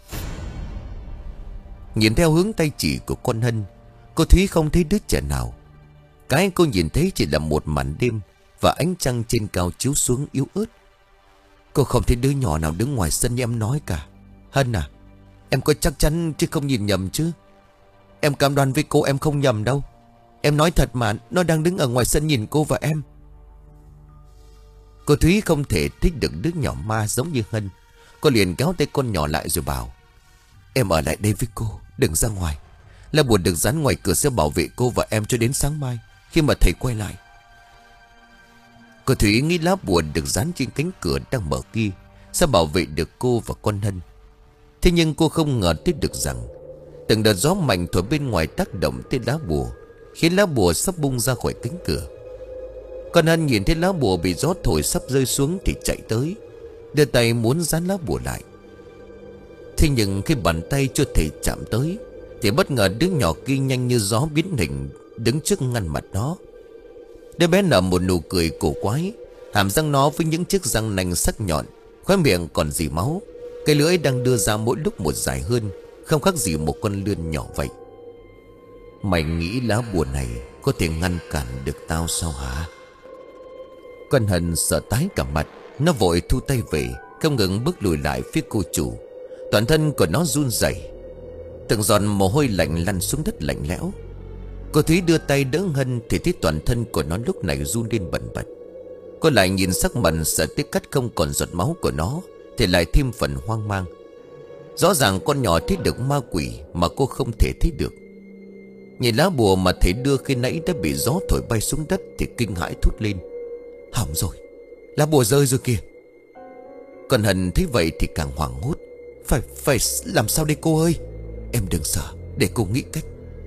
S1: Nhìn theo hướng tay chỉ của con Hân, cô Thúy không thấy đứa trẻ nào. Cái cô nhìn thấy chỉ là một màn đêm và ánh trăng trên cao chiếu xuống yếu ớt. Cô không thấy đứa nhỏ nào đứng ngoài sân như em nói cả. Hân à, em có chắc chắn chứ không nhìn nhầm chứ? Em cam đoan với cô em không nhầm đâu. Em nói thật mà, nó đang đứng ở ngoài sân nhìn cô và em. Cô Thúy không thể thích được đứa nhỏ ma giống như Hân. Cô liền kéo tay con nhỏ lại rồi bảo: Em ở lại đây với cô, đừng ra ngoài. Lá bùa được dán ngoài cửa sẽ bảo vệ cô và em cho đến sáng mai, khi mà thầy quay lại. Cô Thúy nghĩ lá bùa được dán trên cánh cửa đang mở kia sẽ bảo vệ được cô và con Hân. Thế nhưng cô không ngờ tới được rằng từng đợt gió mạnh thổi bên ngoài tác động tới lá bùa, khiến lá bùa sắp bung ra khỏi cánh cửa. Con Hân nhìn thấy lá bùa bị gió thổi sắp rơi xuống thì chạy tới, đưa tay muốn dán lá bùa lại. Thế nhưng khi bàn tay chưa thể chạm tới thì bất ngờ đứa nhỏ kia nhanh như gió biến hình, đứng trước ngăn mặt nó. Đứa bé nở một nụ cười cổ quái, hàm răng nó với những chiếc răng nanh sắc nhọn, khóe miệng còn rỉ máu, cái lưỡi đang đưa ra mỗi lúc một dài hơn, không khác gì một con lươn nhỏ vậy. Mày nghĩ lá bùa này có thể ngăn cản được tao sao hả? Con Hân sợ tái cả mặt, nó vội thu tay về, không ngừng bước lùi lại phía cô chủ. Toàn thân của nó run rẩy, từng giọt mồ hôi lạnh lăn xuống đất lạnh lẽo. Cô Thúy đưa tay đỡ Hân thì thấy toàn thân của nó lúc này run lên bần bật. Cô lại nhìn sắc mặt sợ tới cắt không còn giọt máu của nó thì lại thêm phần hoang mang. Rõ ràng con nhỏ thấy được ma quỷ mà cô không thể thấy được. Nhìn lá bùa mà thầy đưa khi nãy đã bị gió thổi bay xuống đất thì kinh hãi thốt lên: Hỏng rồi, lá bùa rơi rồi kìa. Còn Hân thấy vậy thì càng hoảng hốt. Phải, phải làm sao đây cô ơi? Em đừng sợ, để cô nghĩ cách.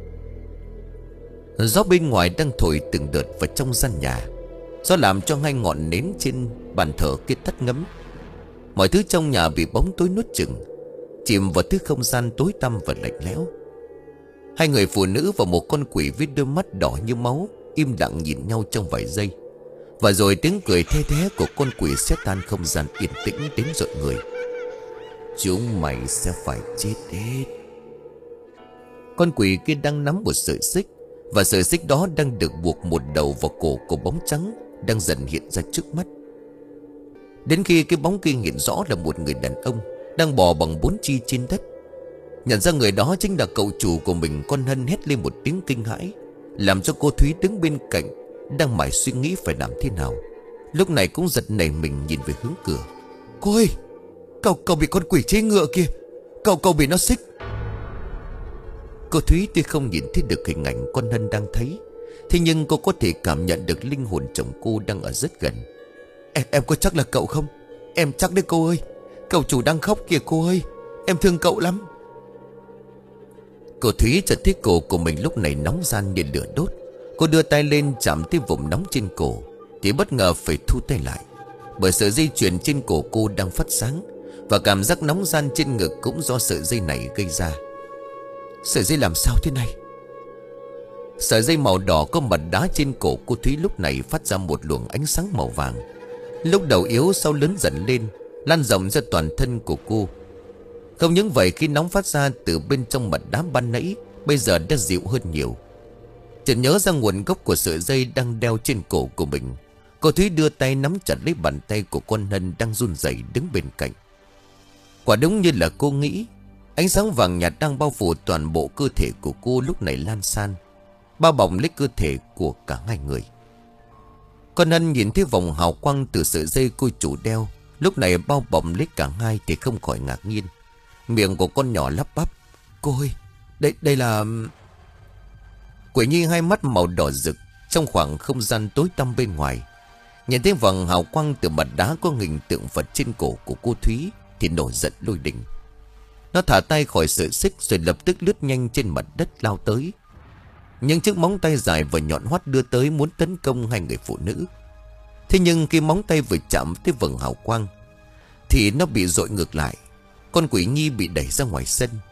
S1: Gió bên ngoài đang thổi từng đợt vào trong gian nhà. Gió làm cho hai ngọn nến trên bàn thờ kia tắt ngấm. Mọi thứ trong nhà bị bóng tối nuốt chửng, chìm vào thứ không gian tối tăm và lạnh lẽo. Hai người phụ nữ và một con quỷ với đôi mắt đỏ như máu im lặng nhìn nhau trong vài giây. Và rồi tiếng cười the thé của con quỷ sẽ tan không gian yên tĩnh đến rợn người. Chúng mày sẽ phải chết hết. Con quỷ kia đang nắm một sợi xích, và sợi xích đó đang được buộc một đầu vào cổ của bóng trắng đang dần hiện ra trước mắt. Đến khi cái bóng kia hiện rõ là một người đàn ông đang bò bằng bốn chi trên đất. Nhận ra người đó chính là cậu chủ của mình, con Hân hét lên một tiếng kinh hãi, làm cho cô Thúy đứng bên cạnh đang mải suy nghĩ phải làm thế nào, lúc này cũng giật nảy mình nhìn về hướng cửa. Cô ơi, Cậu cậu bị con quỷ chế ngựa kìa. Cậu cậu bị nó xích. Cô Thúy tuy không nhìn thấy được hình ảnh con Hân đang thấy, thế nhưng cô có thể cảm nhận được linh hồn chồng cô đang ở rất gần. Em, em có chắc là cậu không? Em chắc đấy cô ơi. Cậu chủ đang khóc kìa cô ơi. Em thương cậu lắm. Cô Thúy chợt thấy cổ của mình lúc này nóng ran như lửa đốt. Cô đưa tay lên chạm tới vùng nóng trên cổ thì bất ngờ phải thu tay lại, bởi sợi dây chuyền trên cổ cô đang phát sáng, và cảm giác nóng ran trên ngực cũng do sợi dây này gây ra. Sợi dây làm sao thế này? Sợi dây màu đỏ có mặt đá trên cổ cô Thúy lúc này phát ra một luồng ánh sáng màu vàng, lúc đầu yếu sau lớn dần lên, lan rộng ra toàn thân của cô. Không những vậy, khi nóng phát ra từ bên trong mặt đá ban nãy bây giờ đã dịu hơn nhiều. Chợt nhớ ra nguồn gốc của sợi dây đang đeo trên cổ của mình, cô Thúy đưa tay nắm chặt lấy bàn tay của con Hân đang run rẩy đứng bên cạnh. Quả đúng như là cô nghĩ, ánh sáng vàng nhạt đang bao phủ toàn bộ cơ thể của cô lúc này lan san, bao bọc lấy cơ thể của cả hai người. Con Hân nhìn thấy vòng hào quang từ sợi dây cô chủ đeo lúc này bao bọc lấy cả hai thì không khỏi ngạc nhiên. Miệng của con nhỏ lắp bắp: Cô ơi, đây, đây là... Quỷ Nhi hai mắt màu đỏ rực trong khoảng không gian tối tăm bên ngoài, nhìn thấy vầng hào quang từ mặt đá có hình tượng Phật trên cổ của cô Thúy thì nổi giận lôi đình. Nó thả tay khỏi sợi xích rồi lập tức lướt nhanh trên mặt đất lao tới. Những chiếc móng tay dài và nhọn hoắt đưa tới muốn tấn công hai người phụ nữ. Thế nhưng khi móng tay vừa chạm tới vầng hào quang thì nó bị dội ngược lại. Con Quỷ Nhi bị đẩy ra ngoài sân.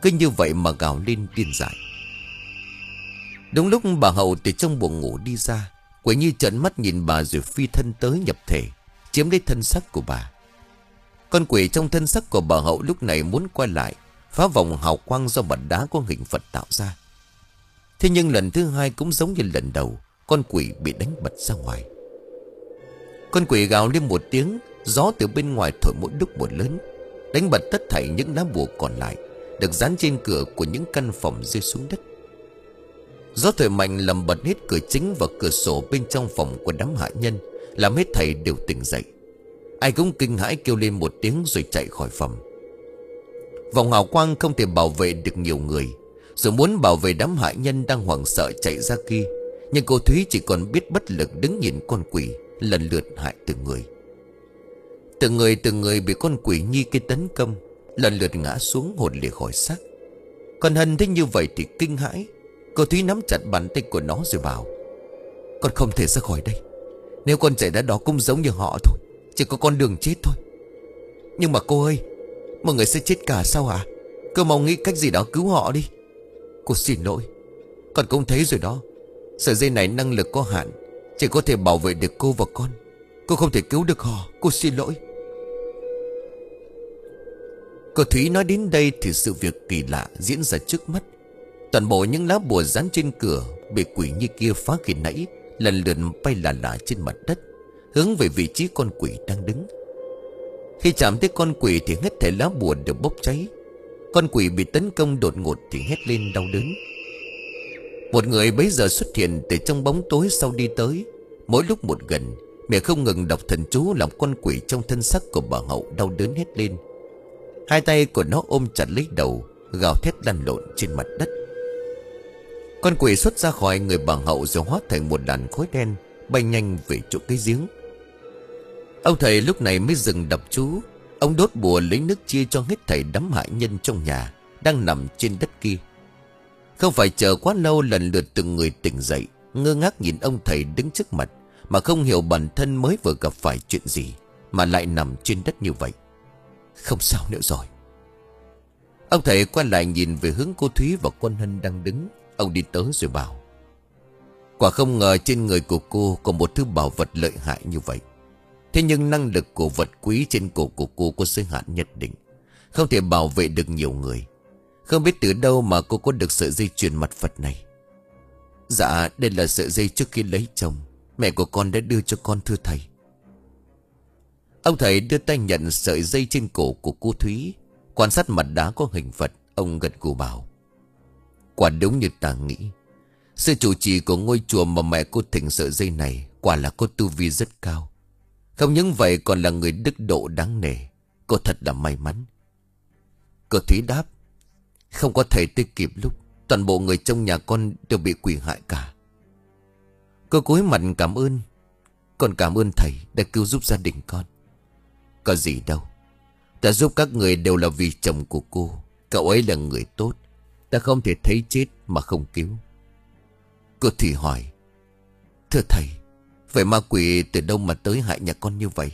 S1: cứ như vậy mà gào lên điên dại. Đúng lúc bà Hậu từ trong buồng ngủ đi ra, Quỷ Nhi trợn mắt nhìn bà rồi phi thân tới nhập thể, chiếm lấy thân xác của bà. Con quỷ trong thân xác của bà Hậu lúc này muốn quay lại, phá vòng hào quang do mặt đá của hình Phật tạo ra. Thế nhưng lần thứ hai cũng giống như lần đầu, con quỷ bị đánh bật ra ngoài. Con quỷ gào lên một tiếng, gió từ bên ngoài thổi mỗi lúc một lớn, đánh bật tất thảy những lá bùa còn lại được dán trên cửa của những căn phòng rơi xuống đất. Gió thổi mạnh làm bật hết cửa chính và cửa sổ bên trong phòng của đám hạ nhân, làm hết thảy đều tỉnh dậy. Ai cũng kinh hãi kêu lên một tiếng rồi chạy khỏi phòng. Vòng hào quang không thể bảo vệ được nhiều người, rồi muốn bảo vệ đám hạ nhân đang hoảng sợ chạy ra kia, nhưng cô Thúy chỉ còn biết bất lực đứng nhìn con quỷ lần lượt hại từng người. Từng người từng người bị con quỷ Nhi kia tấn công, lần lượt ngã xuống hồn lìa khỏi xác. Còn Hân thấy như vậy thì kinh hãi. Cô Thúy nắm chặt bàn tay của nó rồi bảo: "Con không thể ra khỏi đây. Nếu con chạy ra đó cũng giống như họ thôi, chỉ có con đường chết thôi." "Nhưng mà cô ơi, mọi người sẽ chết cả sao hả? Cô mau nghĩ cách gì đó cứu họ đi." "Cô xin lỗi, con cũng thấy rồi đó. Sợi dây này năng lực có hạn, chỉ có thể bảo vệ được cô và con. Cô không thể cứu được họ, cô xin lỗi." Cô Thúy nói đến đây thì sự việc kỳ lạ diễn ra trước mắt. Toàn bộ những lá bùa dán trên cửa bị quỷ Nhi kia phá khi nãy lần lượt bay lả lả trên mặt đất, hướng về vị trí con quỷ đang đứng. Khi chạm tới con quỷ thì hết thảy lá bùa đều bốc cháy. Con quỷ bị tấn công đột ngột thì hét lên đau đớn. Một người bấy giờ xuất hiện từ trong bóng tối sau đi tới, mỗi lúc một gần, miệng không ngừng đọc thần chú làm con quỷ trong thân xác của bà Hậu đau đớn hét lên. Hai tay của nó ôm chặt lấy đầu, gào thét lăn lộn trên mặt đất. Con quỷ xuất ra khỏi người bà Hậu rồi hóa thành một đàn khói đen bay nhanh về chỗ cái giếng. Ông thầy lúc này mới dừng đọc chú. Ông đốt bùa lấy nước chia cho hết thảy đám hạ nhân trong nhà đang nằm trên đất kia. Không phải chờ quá lâu, lần lượt từng người tỉnh dậy, ngơ ngác nhìn ông thầy đứng trước mặt, mà không hiểu bản thân mới vừa gặp phải chuyện gì mà lại nằm trên đất như vậy. Không sao nữa rồi. Ông thầy quay lại nhìn về hướng cô Thúy và con Hân đang đứng. Ông đi tới rồi bảo: "Quả không ngờ trên người của cô có một thứ bảo vật lợi hại như vậy. Thế nhưng năng lực của vật quý trên cổ của cô có giới hạn nhất định, không thể bảo vệ được nhiều người. Không biết từ đâu mà cô có được sợi dây chuyền mặt Phật này." "Dạ, đây là sợi dây trước khi lấy chồng, mẹ của con đã đưa cho con thưa thầy." Ông thầy đưa tay nhận sợi dây trên cổ của cô Thúy, quan sát mặt đá có hình Phật. Ông gật gù bảo: "Quả đúng như ta nghĩ. Sư chủ trì của ngôi chùa mà mẹ cô thỉnh sợi dây này quả là có tu vi rất cao. Không những vậy còn là người đức độ đáng nể. Cô thật là may mắn." Cô Thúy đáp: "Không có thầy tới kịp lúc, toàn bộ người trong nhà con đều bị quỷ hại cả." Cô cúi mặt cảm ơn: "Con cảm ơn thầy đã cứu giúp gia đình con." "Có gì đâu. Ta giúp các người đều là vì chồng của cô. Cậu ấy là người tốt. Ta không thể thấy chết mà không cứu." Cô Thủy hỏi: "Thưa thầy, vậy ma quỷ từ đâu mà tới hại nhà con như vậy?"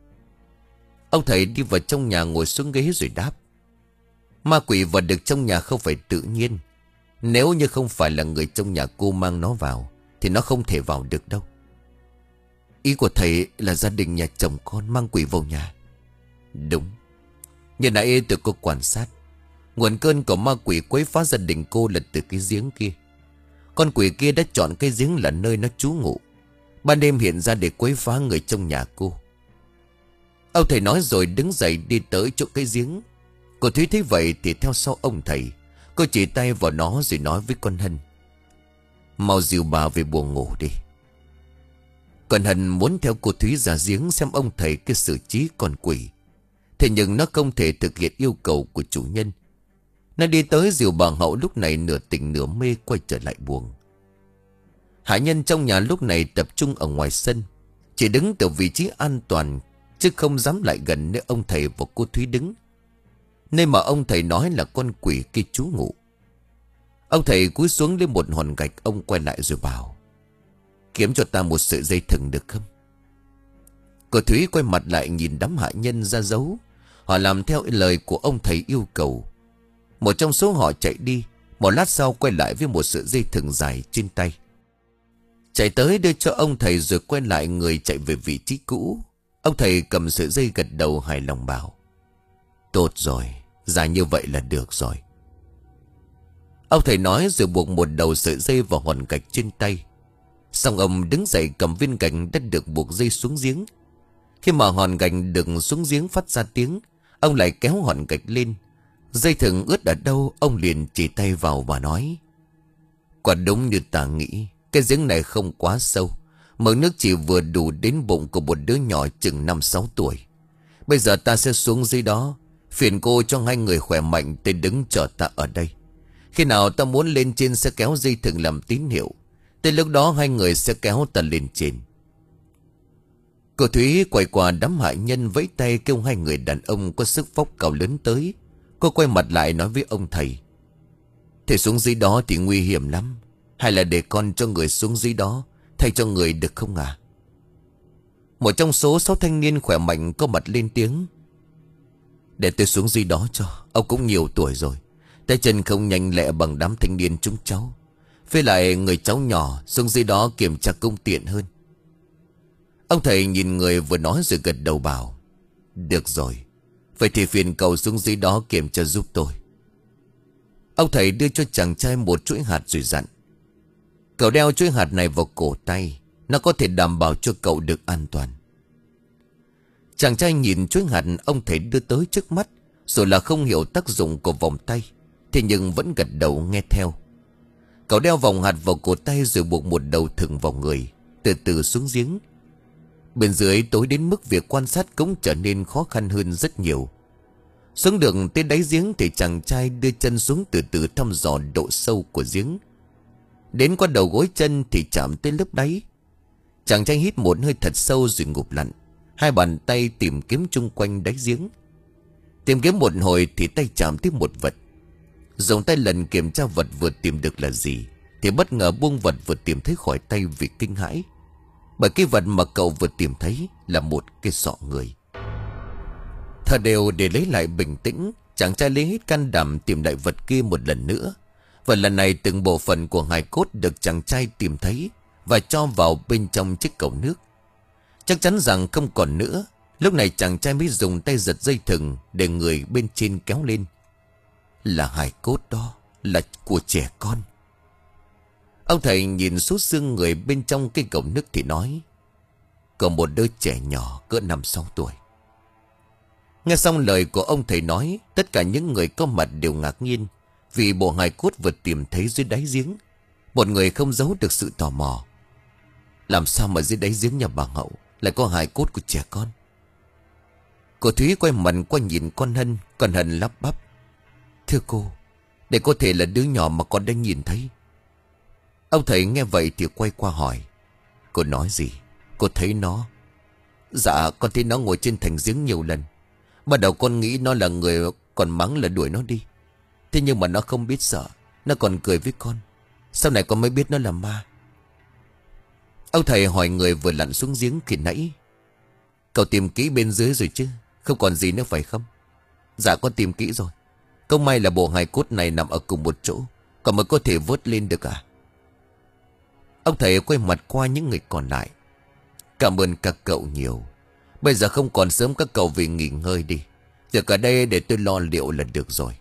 S1: Ông thầy đi vào trong nhà ngồi xuống ghế rồi đáp: "Ma quỷ vào được trong nhà không phải tự nhiên. Nếu như không phải là người trong nhà cô mang nó vào thì nó không thể vào được đâu." "Ý của thầy là gia đình nhà chồng con mang quỷ vào nhà?" "Đúng. Như nãy tôi có quan sát, nguồn cơn của ma quỷ quấy phá gia đình cô là từ cái giếng kia. Con quỷ kia đã chọn cái giếng là nơi nó trú ngụ, ban đêm hiện ra để quấy phá người trong nhà cô." Ông thầy nói rồi đứng dậy đi tới chỗ cái giếng. Cô Thúy thấy vậy thì theo sau ông thầy. Cô chỉ tay vào nó rồi nói với con Hân: "Mau dìu bà về buồng ngủ đi." Con Hân muốn theo cô Thúy ra giếng xem ông thầy cái xử trí con quỷ. Thế nhưng nó không thể thực hiện yêu cầu của chủ nhân. Nó đi tới dìu bà Hậu lúc này nửa tỉnh nửa mê quay trở lại buồng. Hạ nhân trong nhà lúc này tập trung ở ngoài sân, chỉ đứng từ vị trí an toàn, chứ không dám lại gần nơi ông thầy và cô Thúy đứng, nơi mà ông thầy nói là con quỷ kia trú ngụ. Ông thầy cúi xuống lên một hòn gạch. Ông quay lại rồi bảo: "Kiếm cho ta một sợi dây thừng được không?" Cô Thúy quay mặt lại nhìn đám hạ nhân ra dấu. Họ làm theo lời của ông thầy yêu cầu. Một trong số họ chạy đi. Một lát sau quay lại với một sợi dây thừng dài trên tay. Chạy tới đưa cho ông thầy rồi quay lại người chạy về vị trí cũ. Ông thầy cầm sợi dây gật đầu hài lòng bảo: tốt rồi, dài như vậy là được rồi. Ông thầy nói rồi buộc một đầu sợi dây vào hòn gạch trên tay. Xong ông đứng dậy cầm viên gạch đã được buộc dây xuống giếng. Khi mà hòn gạch được xuống giếng phát ra tiếng, ông lại kéo hòn gạch lên. Dây thừng ướt ở đâu ông liền chỉ tay vào và nói: quả đúng như ta nghĩ, cái giếng này không quá sâu. Mực nước chỉ vừa đủ đến bụng của một đứa nhỏ chừng năm sáu tuổi. Bây giờ ta sẽ xuống dưới đó. Phiền cô cho hai người khỏe mạnh tới đứng chờ ta ở đây. Khi nào ta muốn lên trên sẽ kéo dây thừng làm tín hiệu. Tới lúc đó hai người sẽ kéo ta lên trên. Cô Thúy quay qua đám hạ nhân vẫy tay kêu hai người đàn ông có sức vóc cao lớn tới. Cô quay mặt lại nói với ông thầy: thầy xuống dưới đó thì nguy hiểm lắm. Hay là để con cho người xuống dưới đó thay cho người được không à? Một trong số sáu thanh niên khỏe mạnh có mặt lên tiếng: để tôi xuống dưới đó cho. Ông cũng nhiều tuổi rồi, tay chân không nhanh lẹ bằng đám thanh niên chúng cháu. Với lại người cháu nhỏ xuống dưới đó kiểm tra công tiện hơn. Ông thầy nhìn người vừa nói rồi gật đầu bảo: được rồi, vậy thì phiền cậu xuống dưới đó kiểm tra giúp tôi. Ông thầy đưa cho chàng trai một chuỗi hạt rồi dặn: cậu đeo chuỗi hạt này vào cổ tay, nó có thể đảm bảo cho cậu được an toàn. Chàng trai nhìn chuỗi hạt ông thầy đưa tới trước mắt, rồi là không hiểu tác dụng của vòng tay, thế nhưng vẫn gật đầu nghe theo. Cậu đeo vòng hạt vào cổ tay rồi buộc một đầu thừng vào người, từ từ xuống giếng. Bên dưới tối đến mức việc quan sát cũng trở nên khó khăn hơn rất nhiều. Xuống đường tới đáy giếng thì chàng trai đưa chân xuống từ từ thăm dò độ sâu của giếng. Đến qua đầu gối chân thì chạm tới lớp đáy. Chàng trai hít một hơi thật sâu rồi ngụp lặn, hai bàn tay tìm kiếm chung quanh đáy giếng. Tìm kiếm một hồi thì tay chạm tới một vật. Dùng tay lần kiểm tra vật vừa tìm được là gì, thì bất ngờ buông vật vừa tìm thấy khỏi tay vì kinh hãi. Bởi cái vật mà cậu vừa tìm thấy là một cái sọ người. Thở đều để lấy lại bình tĩnh, chàng trai lấy hết can đảm tìm lại vật kia một lần nữa. Và lần này từng bộ phận của hài cốt được chàng trai tìm thấy và cho vào bên trong chiếc cầu nước. Chắc chắn rằng không còn nữa. Lúc này chàng trai mới dùng tay giật dây thừng để người bên trên kéo lên. Là hài cốt đó, là của trẻ con. Ông thầy nhìn số xương người bên trong cái cầu nước thì nói: còn một đứa trẻ nhỏ cỡ năm sáu tuổi. Nghe xong lời của ông thầy nói, tất cả những người có mặt đều ngạc nhiên, vì bộ hài cốt vừa tìm thấy dưới đáy giếng. Một người không giấu được sự tò mò: làm sao mà dưới đáy giếng nhà bà Hậu lại có hài cốt của trẻ con? Cô Thúy quay mặt qua nhìn con Hân. Con Hân lắp bắp: thưa cô, đây có thể là đứa nhỏ mà con đã nhìn thấy. Ông thầy nghe vậy thì quay qua hỏi: cô nói gì? Cô thấy nó? Dạ, con thấy nó ngồi trên thành giếng nhiều lần. Ban đầu con nghĩ nó là người, còn mắng là đuổi nó đi. Thế nhưng mà nó không biết sợ, nó còn cười với con. Sau này con mới biết nó là ma. Ông thầy hỏi người vừa lặn xuống giếng khi nãy: cậu tìm kỹ bên dưới rồi chứ? Không còn gì nữa phải không? Dạ, con tìm kỹ rồi. Không may là bộ hài cốt này nằm ở cùng một chỗ, còn mới có thể vớt lên được à? Ông thầy quay mặt qua những người còn lại: cảm ơn các cậu nhiều. Bây giờ không còn sớm, các cậu về nghỉ ngơi đi. Giờ cả đây để tôi lo liệu là được rồi.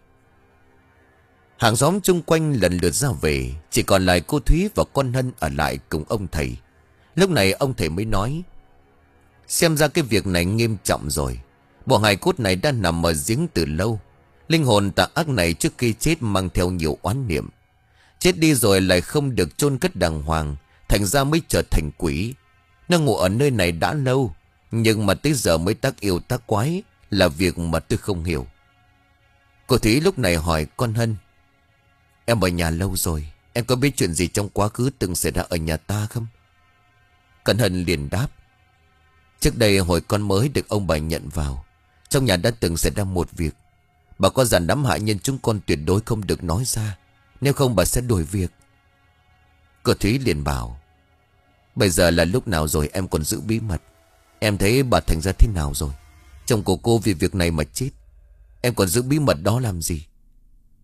S1: Hàng xóm chung quanh lần lượt ra về, chỉ còn lại cô Thúy và con Hân ở lại cùng ông thầy. Lúc này ông thầy mới nói: xem ra cái việc này nghiêm trọng rồi. Bộ hài cốt này đã nằm ở giếng từ lâu. Linh hồn tà ác này trước khi chết mang theo nhiều oán niệm. Chết đi rồi lại không được chôn cất đàng hoàng, thành ra mới trở thành quỷ. Nó ngủ ở nơi này đã lâu, nhưng mà tới giờ mới tác yêu tác quái, là việc mà tôi không hiểu. Cô Thúy lúc này hỏi con Hân: em ở nhà lâu rồi, em có biết chuyện gì trong quá khứ từng xảy ra ở nhà ta không? Con Hân liền đáp: trước đây hồi con mới được ông bà nhận vào, trong nhà đã từng xảy ra một việc. Bà có dặn đám hạ nhân chúng con tuyệt đối không được nói ra, nếu không bà sẽ đổi việc. Cô Thúy liền bảo: bây giờ là lúc nào rồi em còn giữ bí mật? Em thấy bà thành ra thế nào rồi? Chồng của cô vì việc này mà chết, em còn giữ bí mật đó làm gì?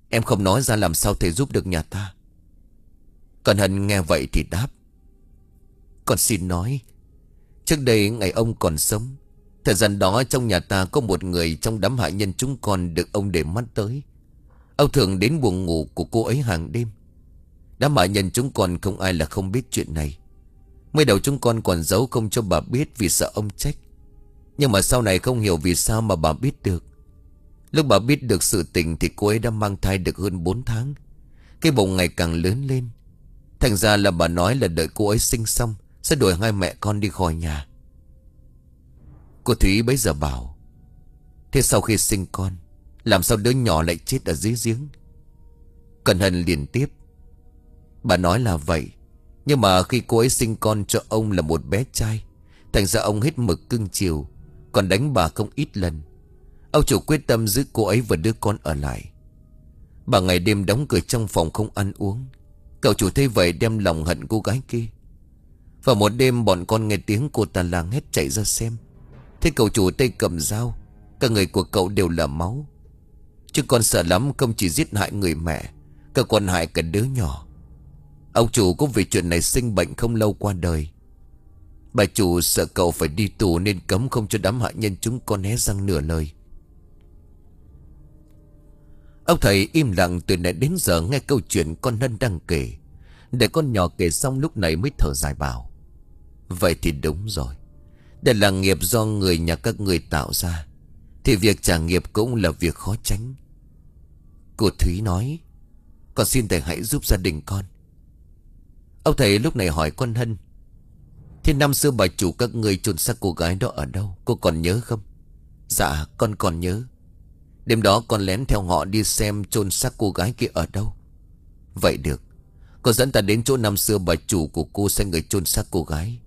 S1: Em không nói ra làm sao thầy giúp được nhà ta. Con Hân nghe vậy thì đáp: Con xin nói, trước đây ngày ông còn sống, thời gian đó trong nhà ta có một người trong đám hạ nhân chúng con được ông để mắt tới. Ông thường đến buồng ngủ của cô ấy hàng đêm. Đám hạ nhân chúng con không ai là không biết chuyện này. Mới đầu chúng con còn giấu không cho bà biết vì sợ ông trách. Nhưng mà sau này không hiểu vì sao mà bà biết được. Lúc bà biết được sự tình thì cô ấy đã mang thai được hơn bốn tháng. Cái bụng ngày càng lớn lên. Thành ra là bà nói là đợi cô ấy sinh xong sẽ đuổi hai mẹ con đi khỏi nhà. Cô Thúy bấy giờ bảo: Thế sau khi sinh con, làm sao đứa nhỏ lại chết ở dưới giếng? Cẩn Hân liền tiếp: Bà nói là vậy, nhưng mà khi cô ấy sinh con cho ông là một bé trai, thành ra ông hết mực cưng chiều, còn đánh bà không ít lần. Ông chủ quyết tâm giữ cô ấy và đứa con ở lại. Bà ngày đêm đóng cửa trong phòng không ăn uống. Cậu chủ thấy vậy đem lòng hận cô gái kia. Và một đêm bọn con nghe tiếng cô ta la hét chạy ra xem. Thấy cậu chủ tay cầm dao, cả người của cậu đều là máu. Chứ con sợ lắm, không chỉ giết hại người mẹ, cả còn hại cả đứa nhỏ. Ông chủ cũng vì chuyện này sinh bệnh không lâu qua đời. Bà chủ sợ cậu phải đi tù nên cấm không cho đám hạ nhân chúng con hé răng nửa lời. Ông thầy im lặng từ nãy đến giờ nghe câu chuyện con Hân đang kể. Để con nhỏ kể xong lúc này mới thở dài bảo: Vậy thì đúng rồi, đây là nghiệp do người nhà các người tạo ra, thì việc trả nghiệp cũng là việc khó tránh. Cô Thúy nói: Con xin thầy hãy giúp gia đình con. Ông thầy lúc này hỏi con Hân: Thế năm xưa bà chủ các người chôn xác cô gái đó ở đâu, cô còn nhớ không? Dạ con còn nhớ. Đêm đó con lén theo họ đi xem chôn xác cô gái kia ở đâu. Vậy được, con dẫn ta đến chỗ năm xưa bà chủ của cô sai người chôn xác cô gái.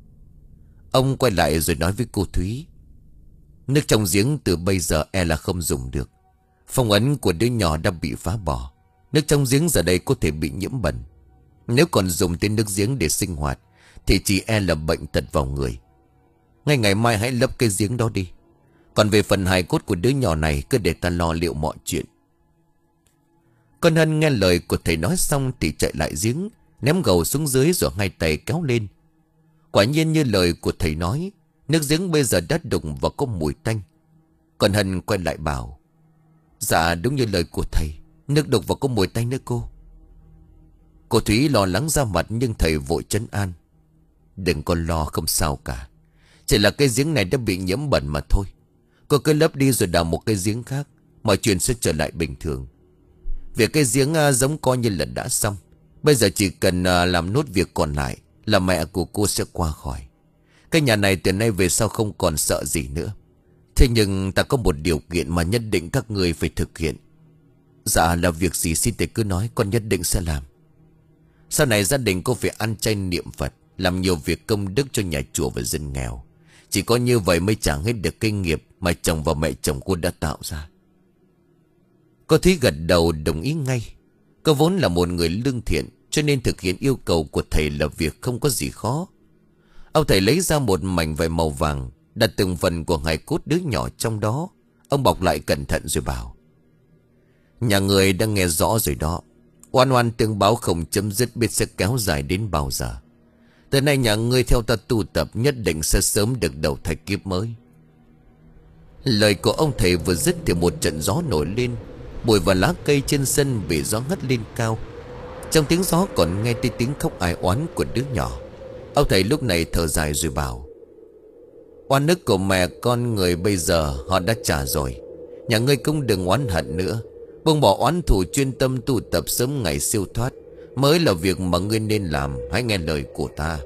S1: Ông quay lại rồi nói với cô Thúy: Nước trong giếng từ bây giờ e là không dùng được. Phong ấn của đứa nhỏ đã bị phá bỏ. Nước trong giếng giờ đây có thể bị nhiễm bẩn. Nếu còn dùng tên nước giếng để sinh hoạt thì chỉ e là bệnh tật vào người. Ngay ngày mai hãy lấp cái giếng đó đi. Còn về phần hài cốt của đứa nhỏ này, cứ để ta lo liệu mọi chuyện. Con Hân nghe lời của thầy nói xong thì chạy lại giếng, ném gầu xuống dưới rồi hai tay kéo lên. Quả nhiên như lời của thầy nói, nước giếng bây giờ đã đục và có mùi tanh. Con Hân quay lại bảo: Dạ đúng như lời của thầy, nước đục và có mùi tanh nữa cô. Cô Thúy lo lắng ra mặt nhưng thầy vội trấn an: Đừng có lo, không sao cả. Chỉ là cái giếng này đã bị nhiễm bẩn mà thôi. Cô cứ lấp đi rồi đào một cái giếng khác, mọi chuyện sẽ trở lại bình thường. Việc cái giếng à, giống coi như là đã xong. Bây giờ chỉ cần à, làm nốt việc còn lại là mẹ của cô sẽ qua khỏi. Cái nhà này từ nay về sau không còn sợ gì nữa. Thế nhưng ta có một điều kiện mà nhất định các người phải thực hiện. Dạ là việc gì xin thầy cứ nói, con nhất định sẽ làm. Sau này gia đình cô phải ăn chay niệm Phật, làm nhiều việc công đức cho nhà chùa và dân nghèo. Chỉ có như vậy mới trả hết được cái nghiệp mà chồng và mẹ chồng cô đã tạo ra. Cô Thúy gật đầu đồng ý ngay. Cô vốn là một người lương thiện, cho nên thực hiện yêu cầu của thầy là việc không có gì khó. Ông thầy lấy ra một mảnh vải màu vàng, đặt từng phần của hài cốt đứa nhỏ trong đó. Ông bọc lại cẩn thận rồi bảo: Nhà người đang nghe rõ rồi đó. Oan oan tương báo không chấm dứt, biết sẽ kéo dài đến bao giờ. Từ nay nhà ngươi theo ta tu tập, nhất định sẽ sớm được đầu thai kiếp mới. Lời của ông thầy vừa dứt thì một trận gió nổi lên. Bụi và lá cây trên sân bị gió hất lên cao. Trong tiếng gió còn nghe thấy tiếng khóc ai oán của đứa nhỏ. Ông thầy lúc này thở dài rồi bảo: Oan ức của mẹ con người bây giờ họ đã trả rồi. Nhà ngươi cũng đừng oán hận nữa, buông bỏ oán thù, chuyên tâm tu tập sớm ngày siêu thoát mới là việc mà ngươi nên làm. Hãy nghe lời của ta.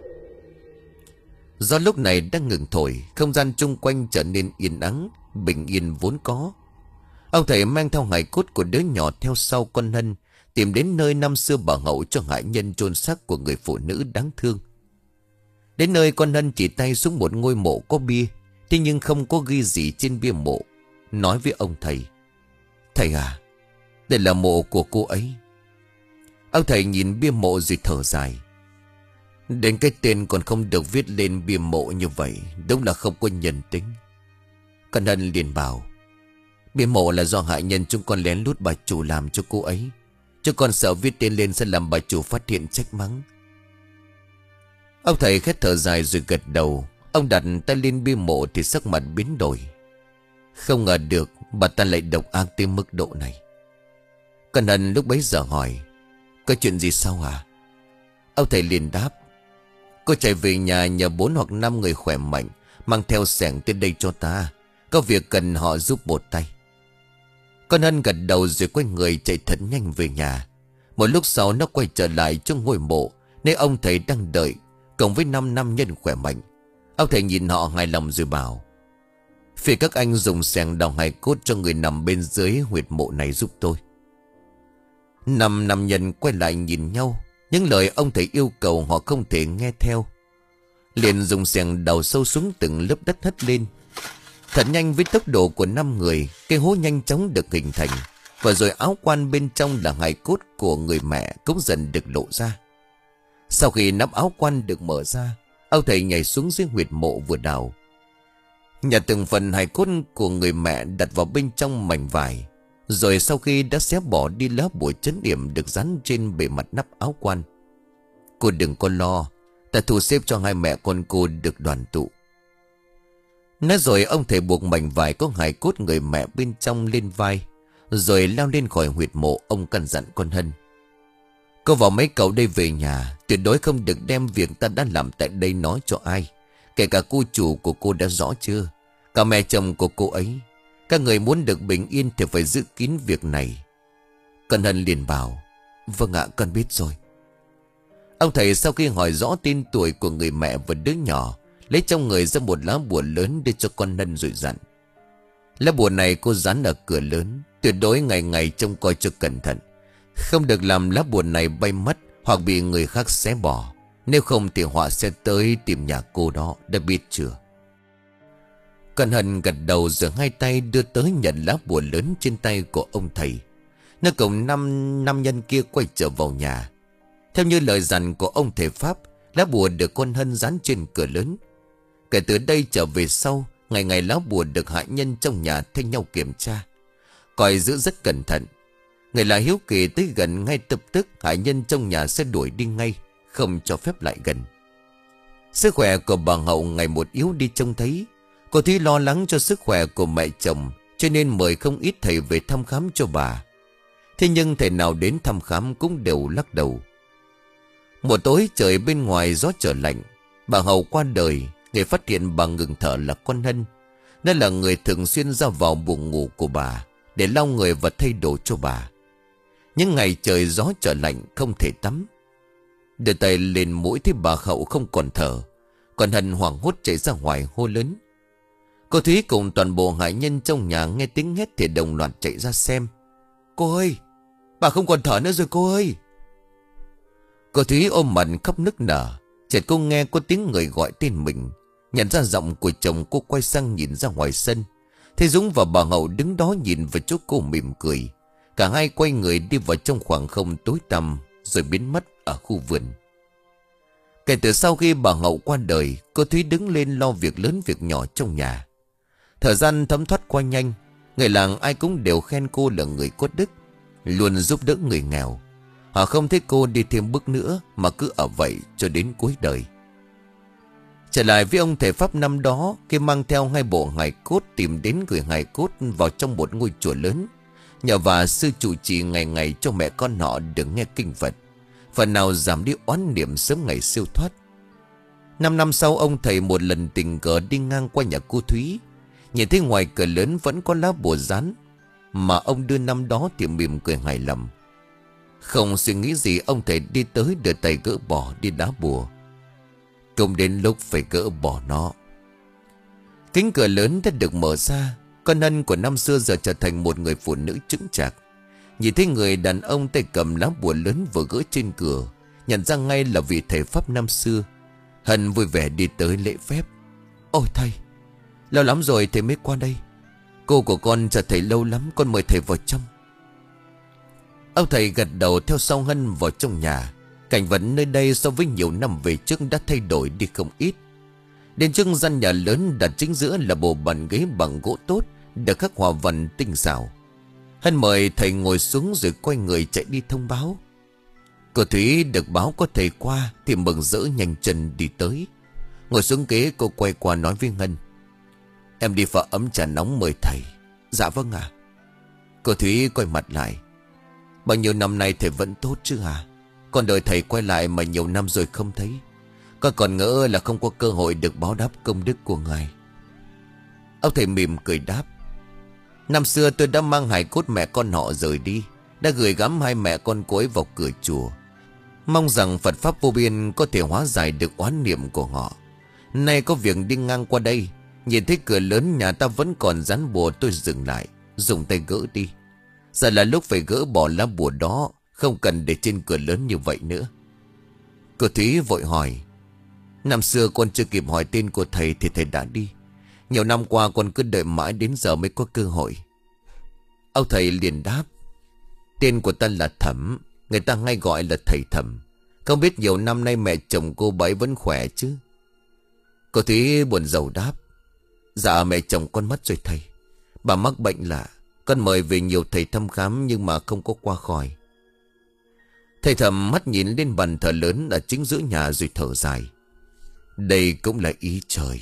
S1: Gió lúc này đang ngừng thổi, không gian chung quanh trở nên yên ắng, bình yên vốn có. Ông thầy mang theo hài cốt của đứa nhỏ theo sau con Hân, tìm đến nơi năm xưa bà Hậu cho hại nhân chôn xác của người phụ nữ đáng thương. Đến nơi con Hân chỉ tay xuống một ngôi mộ có bia, thế nhưng không có ghi gì trên bia mộ. Nói với ông thầy: Thầy à, đây là mộ của cô ấy. Ông thầy nhìn bia mộ rồi thở dài: Đến cái tên còn không được viết lên bia mộ như vậy, đúng là không có nhân tính. Con Hân liền bảo: Bia mộ là do hạ nhân chúng con lén lút bà chủ làm cho cô ấy. Chúng con sợ viết tên lên sẽ làm bà chủ phát hiện trách mắng. Ông thầy khét thở dài rồi gật đầu. Ông đặt tay lên bia mộ thì sắc mặt biến đổi. Không ngờ được bà ta lại độc ác tới mức độ này. Cẩn Hân lúc bấy giờ hỏi: có chuyện gì sao hả? Ông thầy liền đáp: cô chạy về nhà nhờ bốn hoặc năm người khỏe mạnh mang theo xẻng tới đây cho ta. Có việc cần họ giúp một tay. Con Hân gật đầu rồi quay người chạy thật nhanh về nhà. Một lúc sau nó quay trở lại trong ngôi mộ nơi ông thầy đang đợi, cùng với năm nam nhân khỏe mạnh. Ông thầy nhìn họ hài lòng rồi bảo: phiền các anh dùng xẻng đào hài cốt cho người nằm bên dưới huyệt mộ này giúp tôi. Năm nam nhân quay lại nhìn nhau. Những lời ông thầy yêu cầu họ không thể nghe theo. Liền dùng xẻng đào sâu xuống từng lớp đất hất lên. Thật nhanh với tốc độ của năm người, cái hố nhanh chóng được hình thành. Và rồi áo quan bên trong là hài cốt của người mẹ cũng dần được lộ ra. Sau khi nắp áo quan được mở ra, ông thầy nhảy xuống dưới huyệt mộ vừa đào. Nhặt từng phần hài cốt của người mẹ đặt vào bên trong mảnh vải. Rồi sau khi đã xé bỏ đi lá bùa trấn yểm được dán trên bề mặt nắp áo quan: cô đừng có lo, ta thu xếp cho hai mẹ con cô được đoàn tụ. Nói rồi ông thầy buộc mảnh vải có hài cốt người mẹ bên trong lên vai. Rồi lao lên khỏi huyệt mộ. Ông căn dặn con Hân: cô vào mấy cậu đây về nhà, tuyệt đối không được đem việc ta đã làm tại đây nói cho ai. Kể cả cô chủ của cô đã rõ chưa? Cả mẹ chồng của cô ấy. Các người muốn được bình yên thì phải giữ kín việc này. Con Hân liền bảo: vâng ạ, con biết rồi. Ông thầy sau khi hỏi rõ tên tuổi của người mẹ và đứa nhỏ, lấy trong người ra một lá bùa lớn đưa cho con Hân rồi dặn: lá bùa này cô dán ở cửa lớn, tuyệt đối ngày ngày trông coi cho cẩn thận. Không được làm lá bùa này bay mất hoặc bị người khác xé bỏ. Nếu không thì họa sẽ tới tìm nhà cô đó, đã biết chưa? Con Hân gật đầu rồi hai tay đưa tới nhận lá bùa lớn trên tay của ông thầy. Nó cùng năm nam nhân kia quay trở vào nhà. Theo như lời dặn của ông thầy Pháp, lá bùa được con Hân dán trên cửa lớn. Kể từ đây trở về sau, ngày ngày lá bùa được hạ nhân trong nhà thay nhau kiểm tra, coi giữ rất cẩn thận. Người là hiếu kỳ tới gần ngay lập tức hạ nhân trong nhà sẽ đuổi đi ngay, không cho phép lại gần. Sức khỏe của bà Hậu ngày một yếu đi trông thấy. Cô Thúy lo lắng cho sức khỏe của mẹ chồng, cho nên mời không ít thầy về thăm khám cho bà. Thế nhưng thầy nào đến thăm khám cũng đều lắc đầu. Một tối trời bên ngoài gió trở lạnh, bà Hậu qua đời. Người phát hiện bà ngừng thở là con Hân. Nó là người thường xuyên ra vào buồng ngủ của bà để lau người và thay đồ cho bà. Những ngày trời gió trở lạnh không thể tắm. Đưa tay lên mũi thấy bà Hậu không còn thở. Còn Hân hoảng hốt chạy ra ngoài hô lớn. Cô Thúy cùng toàn bộ hạ nhân trong nhà nghe tiếng hét thì đồng loạt chạy ra xem. Cô ơi, bà không còn thở nữa rồi cô ơi. Cô Thúy ôm mặt khóc nức nở. Chợt cô nghe có tiếng người gọi tên mình. Nhận ra giọng của chồng, cô quay sang nhìn ra ngoài sân. Thấy Dũng và bà Hậu đứng đó nhìn vào chỗ cô mỉm cười. Cả hai quay người đi vào trong khoảng không tối tăm rồi biến mất ở khu vườn. Kể từ sau khi bà Hậu qua đời, cô Thúy đứng lên lo việc lớn việc nhỏ trong nhà. Thời gian thấm thoát qua nhanh. Người làng ai cũng đều khen cô là người có đức, luôn giúp đỡ người nghèo. Họ không thấy cô đi thêm bước nữa mà cứ ở vậy cho đến cuối đời. Trở lại với ông thầy Pháp năm đó, khi mang theo hai bộ hài cốt tìm đến gửi hài cốt vào trong một ngôi chùa lớn, nhờ và sư trụ trì ngày ngày cho mẹ con họ được nghe kinh Phật, phần nào giảm đi oán niệm sớm ngày siêu thoát. Năm năm sau, ông thầy một lần tình cờ đi ngang qua nhà cô Thúy, nhìn thấy ngoài cửa lớn vẫn có lá bùa dán mà ông đưa năm đó thì mỉm cười hài lòng. Không suy nghĩ gì, ông thầy đi tới đưa tay gỡ bỏ đi đá bùa. Cũng đến lúc phải gỡ bỏ nó. Cánh cửa lớn đã được mở ra. Con Hân của năm xưa giờ trở thành một người phụ nữ chững chạc. Nhìn thấy người đàn ông tay cầm lá bùa lớn vừa gỡ trên cửa, nhận ra ngay là vị thầy Pháp năm xưa. Hân vui vẻ đi tới lễ phép. Ôi thầy, lâu lắm rồi thầy mới qua đây. Cô của con chờ thầy lâu lắm, con mời thầy vào trong. Ông thầy gật đầu theo sau Hân vào trong nhà. Cảnh vật nơi đây so với nhiều năm về trước đã thay đổi đi không ít. Đến trước gian nhà lớn đặt chính giữa là bộ bàn ghế bằng gỗ tốt được khắc họa văn tinh xảo. Hân mời thầy ngồi xuống rồi quay người chạy đi thông báo. Cô Thúy được báo có thầy qua thì mừng rỡ nhanh chân đi tới. Ngồi xuống ghế, cô quay qua nói với Hân: "Em đi pha ấm trà nóng mời thầy." "Dạ vâng ạ." Cô Thúy quay mặt lại: "Bao nhiêu năm nay thầy vẫn tốt chứ hả? Con đợi thầy quay lại mà nhiều năm rồi không thấy. Con còn ngỡ là không có cơ hội được báo đáp công đức của ngài." Ông thầy mỉm cười đáp: "Năm xưa tôi đã mang hài cốt mẹ con họ rời đi, đã gửi gắm hai mẹ con cô ấy vào cửa chùa, mong rằng Phật Pháp vô biên có thể hóa giải được oán niệm của họ. Nay có việc đi ngang qua đây, nhìn thấy cửa lớn nhà ta vẫn còn dán bùa, tôi dừng lại, dùng tay gỡ đi. Giờ là lúc phải gỡ bỏ lá bùa đó, không cần để trên cửa lớn như vậy nữa." Cô Thúy vội hỏi: "Năm xưa con chưa kịp hỏi tên của thầy thì thầy đã đi. Nhiều năm qua con cứ đợi mãi đến giờ mới có cơ hội." Ông thầy liền đáp: "Tên của ta là Thẩm, người ta hay gọi là thầy Thẩm. Không biết nhiều năm nay mẹ chồng cô bấy vẫn khỏe chứ?" Cô Thúy buồn rầu đáp: "Dạ mẹ chồng con mất rồi thầy. Bà mắc bệnh lạ, con mời về nhiều thầy thăm khám nhưng mà không có qua khỏi." Thầy Thẩm mắt nhìn lên bàn thờ lớn ở chính giữa nhà rồi thở dài: "Đây cũng là ý trời."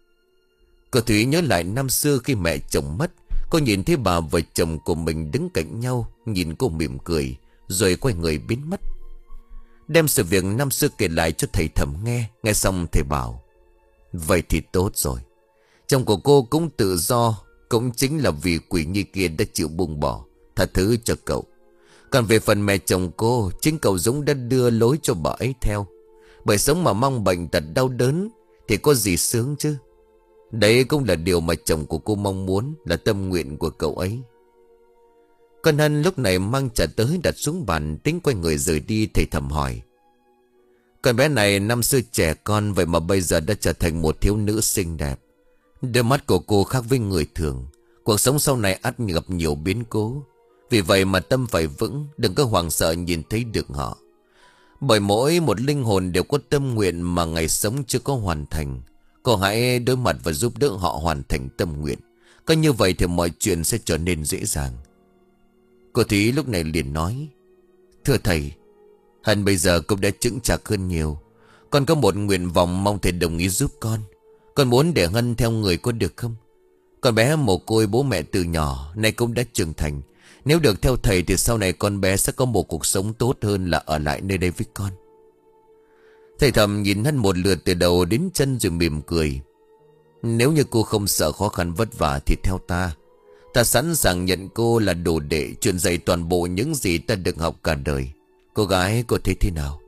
S1: Cô Thúy nhớ lại năm xưa khi mẹ chồng mất, cô nhìn thấy bà vợ chồng của mình đứng cạnh nhau, nhìn cô mỉm cười, rồi quay người biến mất. Đem sự việc năm xưa kể lại cho thầy Thẩm nghe. Nghe xong thầy bảo: "Vậy thì tốt rồi. Chồng của cô cũng tự do, cũng chính là vì quỷ nhi kia đã chịu buông bỏ, tha thứ cho cậu. Còn về phần mẹ chồng cô, chính cậu Dũng đã đưa lối cho bà ấy theo. Bởi sống mà mong bệnh tật đau đớn thì có gì sướng chứ. Đấy cũng là điều mà chồng của cô mong muốn, là tâm nguyện của cậu ấy." Con Hân lúc này mang trà tới đặt xuống bàn, tính quay người rời đi. Thầy Thẩm hỏi: "Con bé này năm xưa trẻ con, vậy mà bây giờ đã trở thành một thiếu nữ xinh đẹp. Đôi mắt của cô khác với người thường. Cuộc sống sau này ắt gặp nhiều biến cố. Vì vậy mà tâm phải vững, đừng có hoảng sợ nhìn thấy được họ. Bởi mỗi một linh hồn đều có tâm nguyện mà ngày sống chưa có hoàn thành. Cô hãy đối mặt và giúp đỡ họ hoàn thành tâm nguyện. Có như vậy thì mọi chuyện sẽ trở nên dễ dàng." Cô Thúy lúc này liền nói: "Thưa thầy, Hân bây giờ cũng đã chững chạc hơn nhiều. Con có một nguyện vọng mong thầy đồng ý giúp con. Con muốn để Hân theo người có được không? Con bé mồ côi bố mẹ từ nhỏ, nay cũng đã trưởng thành. Nếu được theo thầy thì sau này con bé sẽ có một cuộc sống tốt hơn là ở lại nơi đây với con." Thầy Thẩm nhìn Hân một lượt từ đầu đến chân rồi mỉm cười: "Nếu như cô không sợ khó khăn vất vả thì theo ta. Ta sẵn sàng nhận cô là đồ đệ, truyền dạy toàn bộ những gì ta được học cả đời. Cô gái cô thấy thế nào?"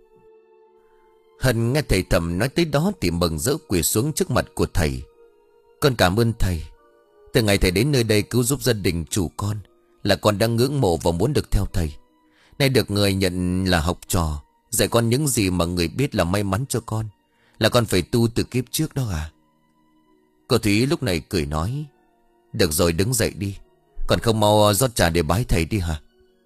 S1: Hân nghe thầy Thẩm nói tới đó thì mừng rỡ quỳ xuống trước mặt của thầy: "Con cảm ơn thầy. Từ ngày thầy đến nơi đây cứu giúp gia đình chủ con, là con đang ngưỡng mộ và muốn được theo thầy. Nay được người nhận là học trò, dạy con những gì mà người biết là may mắn cho con. Là con phải tu từ kiếp trước đó à?" Cô Thúy lúc này cười nói: "Được rồi, đứng dậy đi. Còn không mau rót trà để bái thầy đi hả?"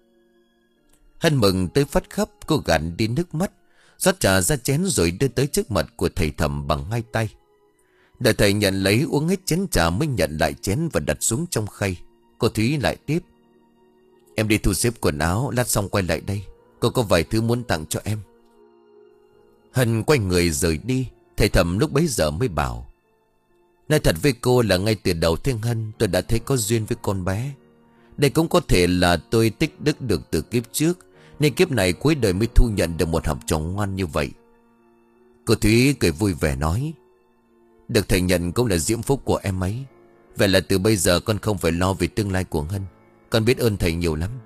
S1: Hân mừng tới phát khóc, cô gạt đi nước mắt, rót trà ra chén rồi đưa tới trước mặt của thầy Thẩm bằng hai tay. Đợi thầy nhận lấy uống hết chén trà mới nhận lại chén và đặt xuống trong khay. Cô Thúy lại tiếp: "Em đi thu xếp quần áo, lát xong quay lại đây. Cô có vài thứ muốn tặng cho em." Hân quay người rời đi. Thầy Thẩm lúc bấy giờ mới bảo: "Nói thật với cô là ngay từ đầu Thiên Hân tôi đã thấy có duyên với con bé. Đây cũng có thể là tôi tích đức được từ kiếp trước, nên kiếp này cuối đời mới thu nhận được một học trò ngoan như vậy." Cô Thúy cười vui vẻ nói: "Được thầy nhận cũng là diễm phúc của em ấy. Vậy là từ bây giờ con không phải lo về tương lai của Hân. Con biết ơn thầy nhiều lắm."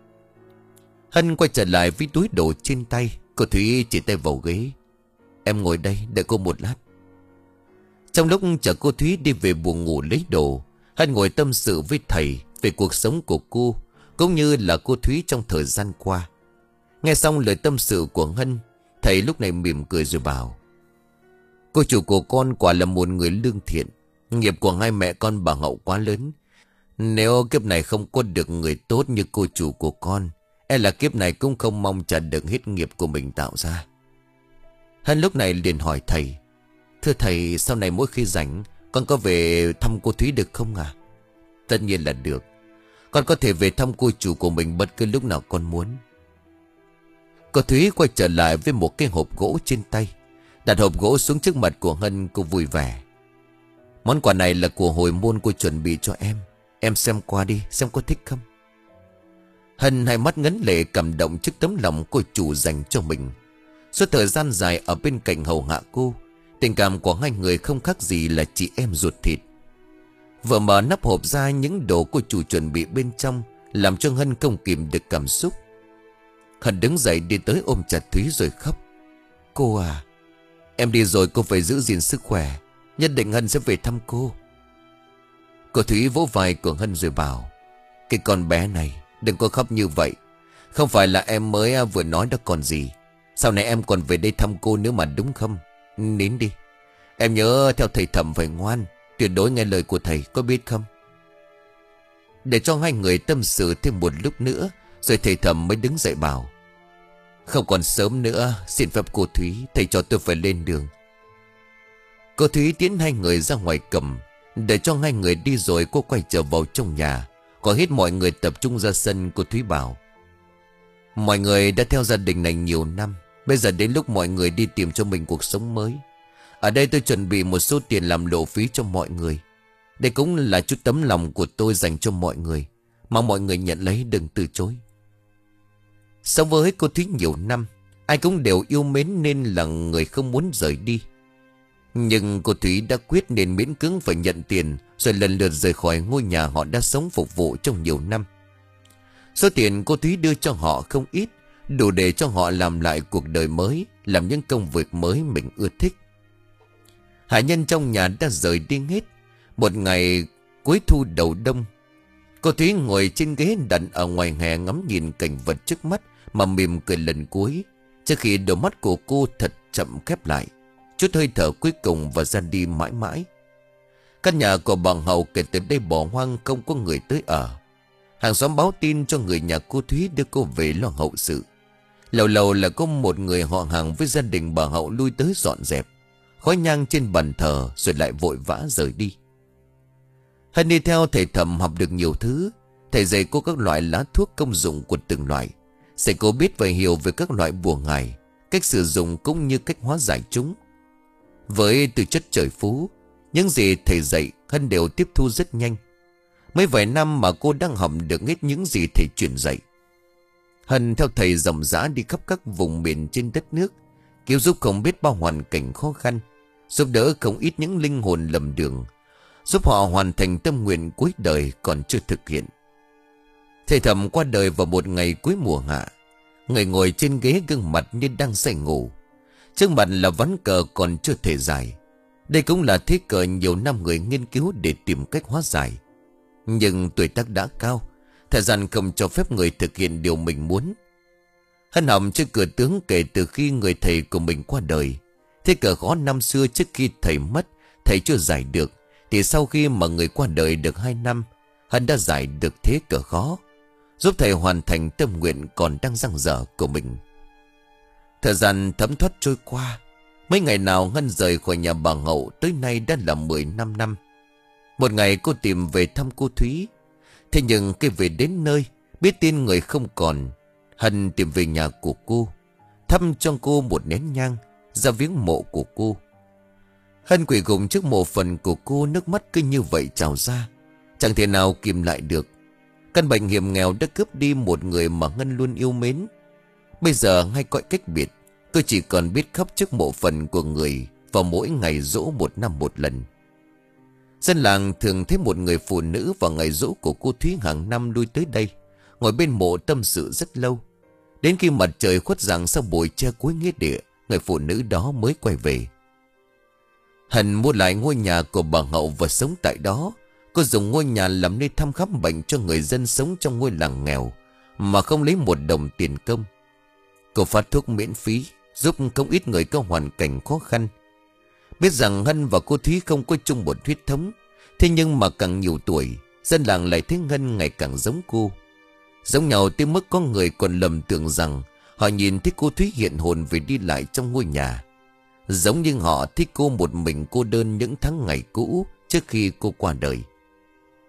S1: Hân quay trở lại với túi đồ trên tay. Cô Thúy chỉ tay vào ghế: "Em ngồi đây đợi cô một lát." Trong lúc chờ cô Thúy đi về buồng ngủ lấy đồ, Hân ngồi tâm sự với thầy về cuộc sống của cô, cũng như là cô Thúy trong thời gian qua. Nghe xong lời tâm sự của Hân, thầy lúc này mỉm cười rồi bảo: "Cô chủ của con quả là một người lương thiện. Nghiệp của hai mẹ con bà Hậu quá lớn. Nếu kiếp này không có được người tốt như cô chủ của con, e là kiếp này cũng không mong trả được hết nghiệp của mình tạo ra." Hân lúc này liền hỏi thầy: "Thưa thầy, sau này mỗi khi rảnh con có về thăm cô Thúy được không à?" Tất nhiên là được. Con có thể về thăm cô chủ của mình bất cứ lúc nào con muốn. Cô Thúy quay trở lại với một cái hộp gỗ trên tay. Đặt hộp gỗ xuống trước mặt của Hân, cô vui vẻ. Món quà này là của hồi môn cô chuẩn bị cho em. Em xem qua đi, xem có thích không. Hân hai mắt ngấn lệ cảm động trước tấm lòng cô chủ dành cho mình. Suốt thời gian dài ở bên cạnh hầu hạ cô, tình cảm của hai người không khác gì là chị em ruột thịt. Vừa mở nắp hộp ra, những đồ cô chủ chuẩn bị bên trong làm cho Hân không kìm được cảm xúc. Hân đứng dậy đi tới ôm chặt Thúy rồi khóc. Cô à, em đi rồi cô phải giữ gìn sức khỏe. Nhất định Hân sẽ về thăm cô. Cô Thúy vỗ vai của Hân rồi bảo, cái con bé này đừng có khóc như vậy. Không phải là em mới vừa nói đó còn gì. Sau này em còn về đây thăm cô nữa mà, đúng không? Nín đi. Em nhớ theo thầy Thẩm phải ngoan, tuyệt đối nghe lời của thầy, có biết không? Để cho hai người tâm sự thêm một lúc nữa, rồi thầy Thẩm mới đứng dậy bảo, không còn sớm nữa, xin phép cô Thúy, thầy cho tôi phải lên đường. Cô Thúy tiến hai người ra ngoài cầm. Để cho hai người đi rồi, cô quay trở vào trong nhà. Có hết mọi người tập trung ra sân, cô Thúy bảo, mọi người đã theo gia đình này nhiều năm, bây giờ đến lúc mọi người đi tìm cho mình cuộc sống mới. Ở đây tôi chuẩn bị một số tiền làm lộ phí cho mọi người. Đây cũng là chút tấm lòng của tôi dành cho mọi người. Mong mọi người nhận lấy, đừng từ chối. Sống với cô Thúy nhiều năm, ai cũng đều yêu mến nên là người không muốn rời đi. Nhưng cô Thúy đã quyết nên miễn cưỡng phải nhận tiền, rồi lần lượt rời khỏi ngôi nhà họ đã sống phục vụ trong nhiều năm. Số tiền cô Thúy đưa cho họ không ít, đủ để cho họ làm lại cuộc đời mới, làm những công việc mới mình ưa thích. Hạ nhân trong nhà đã rời đi hết. Một ngày cuối thu đầu đông, cô Thúy ngồi trên ghế đặt ở ngoài hè ngắm nhìn cảnh vật trước mắt mà mỉm cười lần cuối, trước khi đôi mắt của cô thật chậm khép lại, chút hơi thở cuối cùng và ra đi mãi mãi. Căn nhà của bà Hậu kể từ đây bỏ hoang, không có người tới ở. Hàng xóm báo tin cho người nhà cô Thúy đưa cô về lo hậu sự. Lâu lâu là có một người họ hàng với gia đình bà Hậu lui tới dọn dẹp, khói nhang trên bàn thờ rồi lại vội vã rời đi. Hân đi theo thầy Thẩm học được nhiều thứ. Thầy dạy cô các loại lá thuốc, công dụng của từng loại, dạy cô biết và hiểu về các loại bùa ngải, cách sử dụng cũng như cách hóa giải chúng. Với tư chất trời phú, những gì thầy dạy Hân đều tiếp thu rất nhanh. Mấy vài năm mà cô đang học được hết những gì thầy truyền dạy. Hân theo thầy ròng rã đi khắp các vùng miền trên đất nước, cứu giúp không biết bao hoàn cảnh khó khăn, giúp đỡ không ít những linh hồn lầm đường, giúp họ hoàn thành tâm nguyện cuối đời còn chưa thực hiện. Thầy Thẩm qua đời vào một ngày cuối mùa hạ. Người ngồi trên ghế gương mặt như đang say ngủ, trước mặt là ván cờ còn chưa thể giải. Đây cũng là thế cờ nhiều năm người nghiên cứu để tìm cách hóa giải. Nhưng tuổi tác đã cao, thời gian không cho phép người thực hiện điều mình muốn. Hân họng trước cửa tướng kể từ khi người thầy của mình qua đời. Thế cờ khó năm xưa trước khi thầy mất, thầy chưa giải được, thì sau khi mà người qua đời được hai năm, Hân đã giải được thế cờ khó, giúp thầy hoàn thành tâm nguyện còn đang dang dở của mình. Thời gian thấm thoát trôi qua. Mấy ngày nào Hân rời khỏi nhà bà Hậu tới nay đã là mười lăm năm. Một ngày cô tìm về thăm cô Thúy. Thế nhưng khi về đến nơi, biết tin người không còn, Hân tìm về nhà của cô, thăm cho cô một nén nhang, ra viếng mộ của cô. Hân quỳ gục trước mộ phần của cô, nước mắt cứ như vậy trào ra, chẳng thể nào kìm lại được. Căn bệnh hiểm nghèo đã cướp đi một người mà Hân luôn yêu mến. Bây giờ hay cõi cách biệt, cô chỉ còn biết khóc trước mộ phần của người vào mỗi ngày giỗ một năm một lần. Dân làng thường thấy một người phụ nữ vào ngày giỗ của cô Thúy hàng năm lui tới đây, ngồi bên mộ tâm sự rất lâu. Đến khi mặt trời khuất dạng sau bụi tre cuối nghĩa địa, người phụ nữ đó mới quay về. Hân mua lại ngôi nhà của bà Hậu và sống tại đó. Cô dùng ngôi nhà làm nơi thăm khám bệnh cho người dân sống trong ngôi làng nghèo mà không lấy một đồng tiền công. Cô phát thuốc miễn phí, giúp không ít người có hoàn cảnh khó khăn. Biết rằng Hân và cô Thúy không có chung một huyết thống, thế nhưng mà càng nhiều tuổi, dân làng lại thấy Hân ngày càng giống cô. Giống nhau tới mức có người còn lầm tưởng rằng họ nhìn thấy cô Thúy hiện hồn về đi lại trong ngôi nhà, giống như họ thích cô một mình cô đơn những tháng ngày cũ trước khi cô qua đời.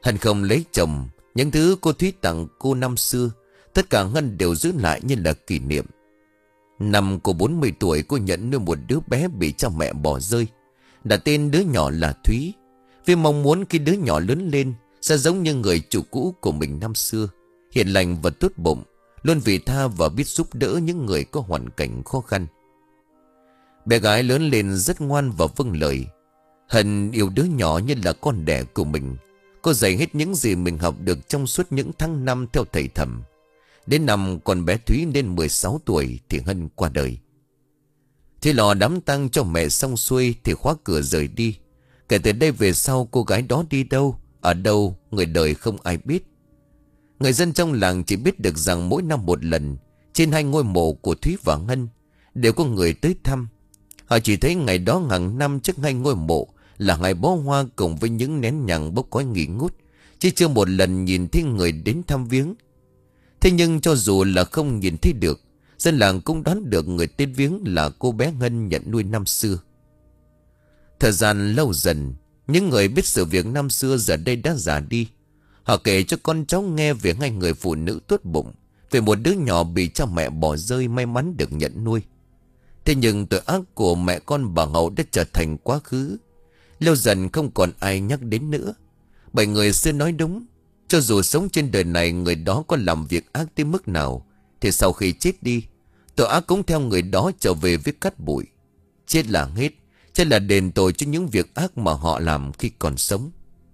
S1: Hân không lấy chồng, những thứ cô Thúy tặng cô năm xưa, tất cả Ngân đều giữ lại như là kỷ niệm. Năm cô bốn mươi tuổi, cô nhận nuôi một đứa bé bị cha mẹ bỏ rơi, đặt tên đứa nhỏ là Thúy, vì mong muốn khi đứa nhỏ lớn lên sẽ giống như người chủ cũ của mình năm xưa, hiền lành và tốt bụng, luôn vị tha và biết giúp đỡ những người có hoàn cảnh khó khăn. Bé gái lớn lên rất ngoan và vâng lời. Hân yêu đứa nhỏ như là con đẻ của mình. Cô dạy hết những gì mình học được trong suốt những tháng năm theo thầy thầm. Đến năm con bé Thúy lên mười sáu tuổi thì Hân qua đời. Thì lò đám tang cho mẹ xong xuôi thì khóa cửa rời đi. Kể từ đây về sau, cô gái đó đi đâu, ở đâu, người đời không ai biết. Người dân trong làng chỉ biết được rằng mỗi năm một lần, trên hai ngôi mộ của Thúy và Ngân đều có người tới thăm. Họ chỉ thấy ngày đó hàng năm trước hai ngôi mộ là ngày bó hoa cùng với những nén nhang bốc khói nghi ngút, chứ chưa một lần nhìn thấy người đến thăm viếng. Thế nhưng cho dù là không nhìn thấy được, dân làng cũng đoán được người tên viếng là cô bé Ngân nhận nuôi năm xưa. Thời gian lâu dần, những người biết sự việc năm xưa giờ đây đã già đi. Họ kể cho con cháu nghe về hai người phụ nữ tốt bụng, về một đứa nhỏ bị cha mẹ bỏ rơi may mắn được nhận nuôi. Thế nhưng tội ác của mẹ con bà Hậu đã trở thành quá khứ, lâu dần không còn ai nhắc đến nữa. Bởi người xưa nói đúng, cho dù sống trên đời này người đó có làm việc ác tới mức nào, thì sau khi chết đi, tội ác cũng theo người đó trở về với cát bụi. Chết là hết, chết là đền tội cho những việc ác mà họ làm khi còn sống.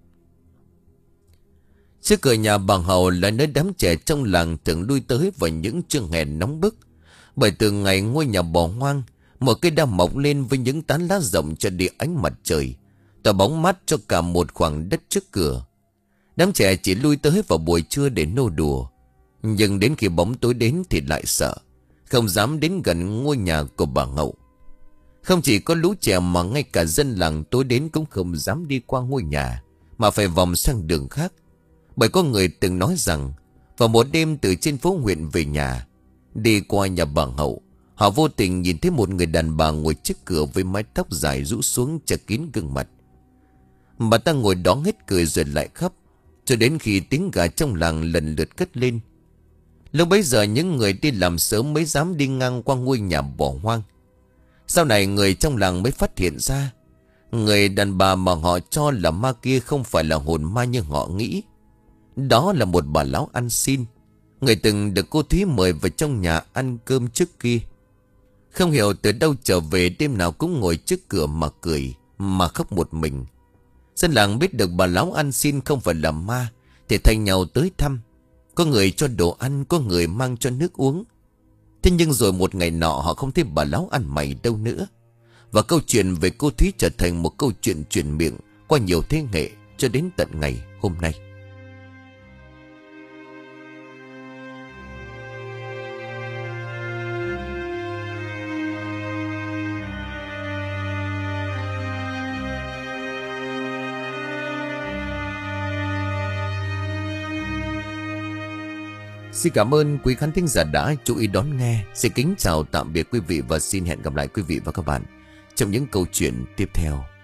S1: Trước cửa nhà bà Hậu là nơi đám trẻ trong làng thường lui tới vào những trưa hè nóng bức. Bởi từ ngày ngôi nhà bỏ hoang, một cây đa mọc lên với những tán lá rộng cho đi ánh mặt trời, tỏa bóng mát cho cả một khoảng đất trước cửa. Đám trẻ chỉ lui tới vào buổi trưa để nô đùa, nhưng đến khi bóng tối đến thì lại sợ, không dám đến gần ngôi nhà của bà Hậu. Không chỉ có lũ trẻ mà ngay cả dân làng tối đến cũng không dám đi qua ngôi nhà, mà phải vòng sang đường khác. Bởi có người từng nói rằng vào một đêm từ trên phố huyện về nhà, đi qua nhà bà Hậu, họ vô tình nhìn thấy một người đàn bà ngồi trước cửa với mái tóc dài rũ xuống che kín gương mặt. Bà ta ngồi đó hết cười rồi lại khóc, cho đến khi tiếng gà trong làng lần lượt cất lên. Lúc bấy giờ những người đi làm sớm mới dám đi ngang qua ngôi nhà bỏ hoang. Sau này người trong làng mới phát hiện ra, người đàn bà mà họ cho là ma kia không phải là hồn ma như họ nghĩ. Đó là một bà lão ăn xin, người từng được cô Thúy mời vào trong nhà ăn cơm trước kia. Không hiểu từ đâu trở về, đêm nào cũng ngồi trước cửa mà cười, mà khóc một mình. Dân làng biết được bà lão ăn xin không phải là ma thì thay nhau tới thăm. Có người cho đồ ăn, có người mang cho nước uống. Thế nhưng rồi một ngày nọ họ không thấy bà lão ăn mày đâu nữa. Và câu chuyện về cô Thúy trở thành một câu chuyện truyền miệng qua nhiều thế hệ cho đến tận ngày hôm nay. Xin cảm ơn quý khán thính giả đã chú ý đón nghe. Xin kính chào tạm biệt quý vị và xin hẹn gặp lại quý vị và các bạn trong những câu chuyện tiếp theo.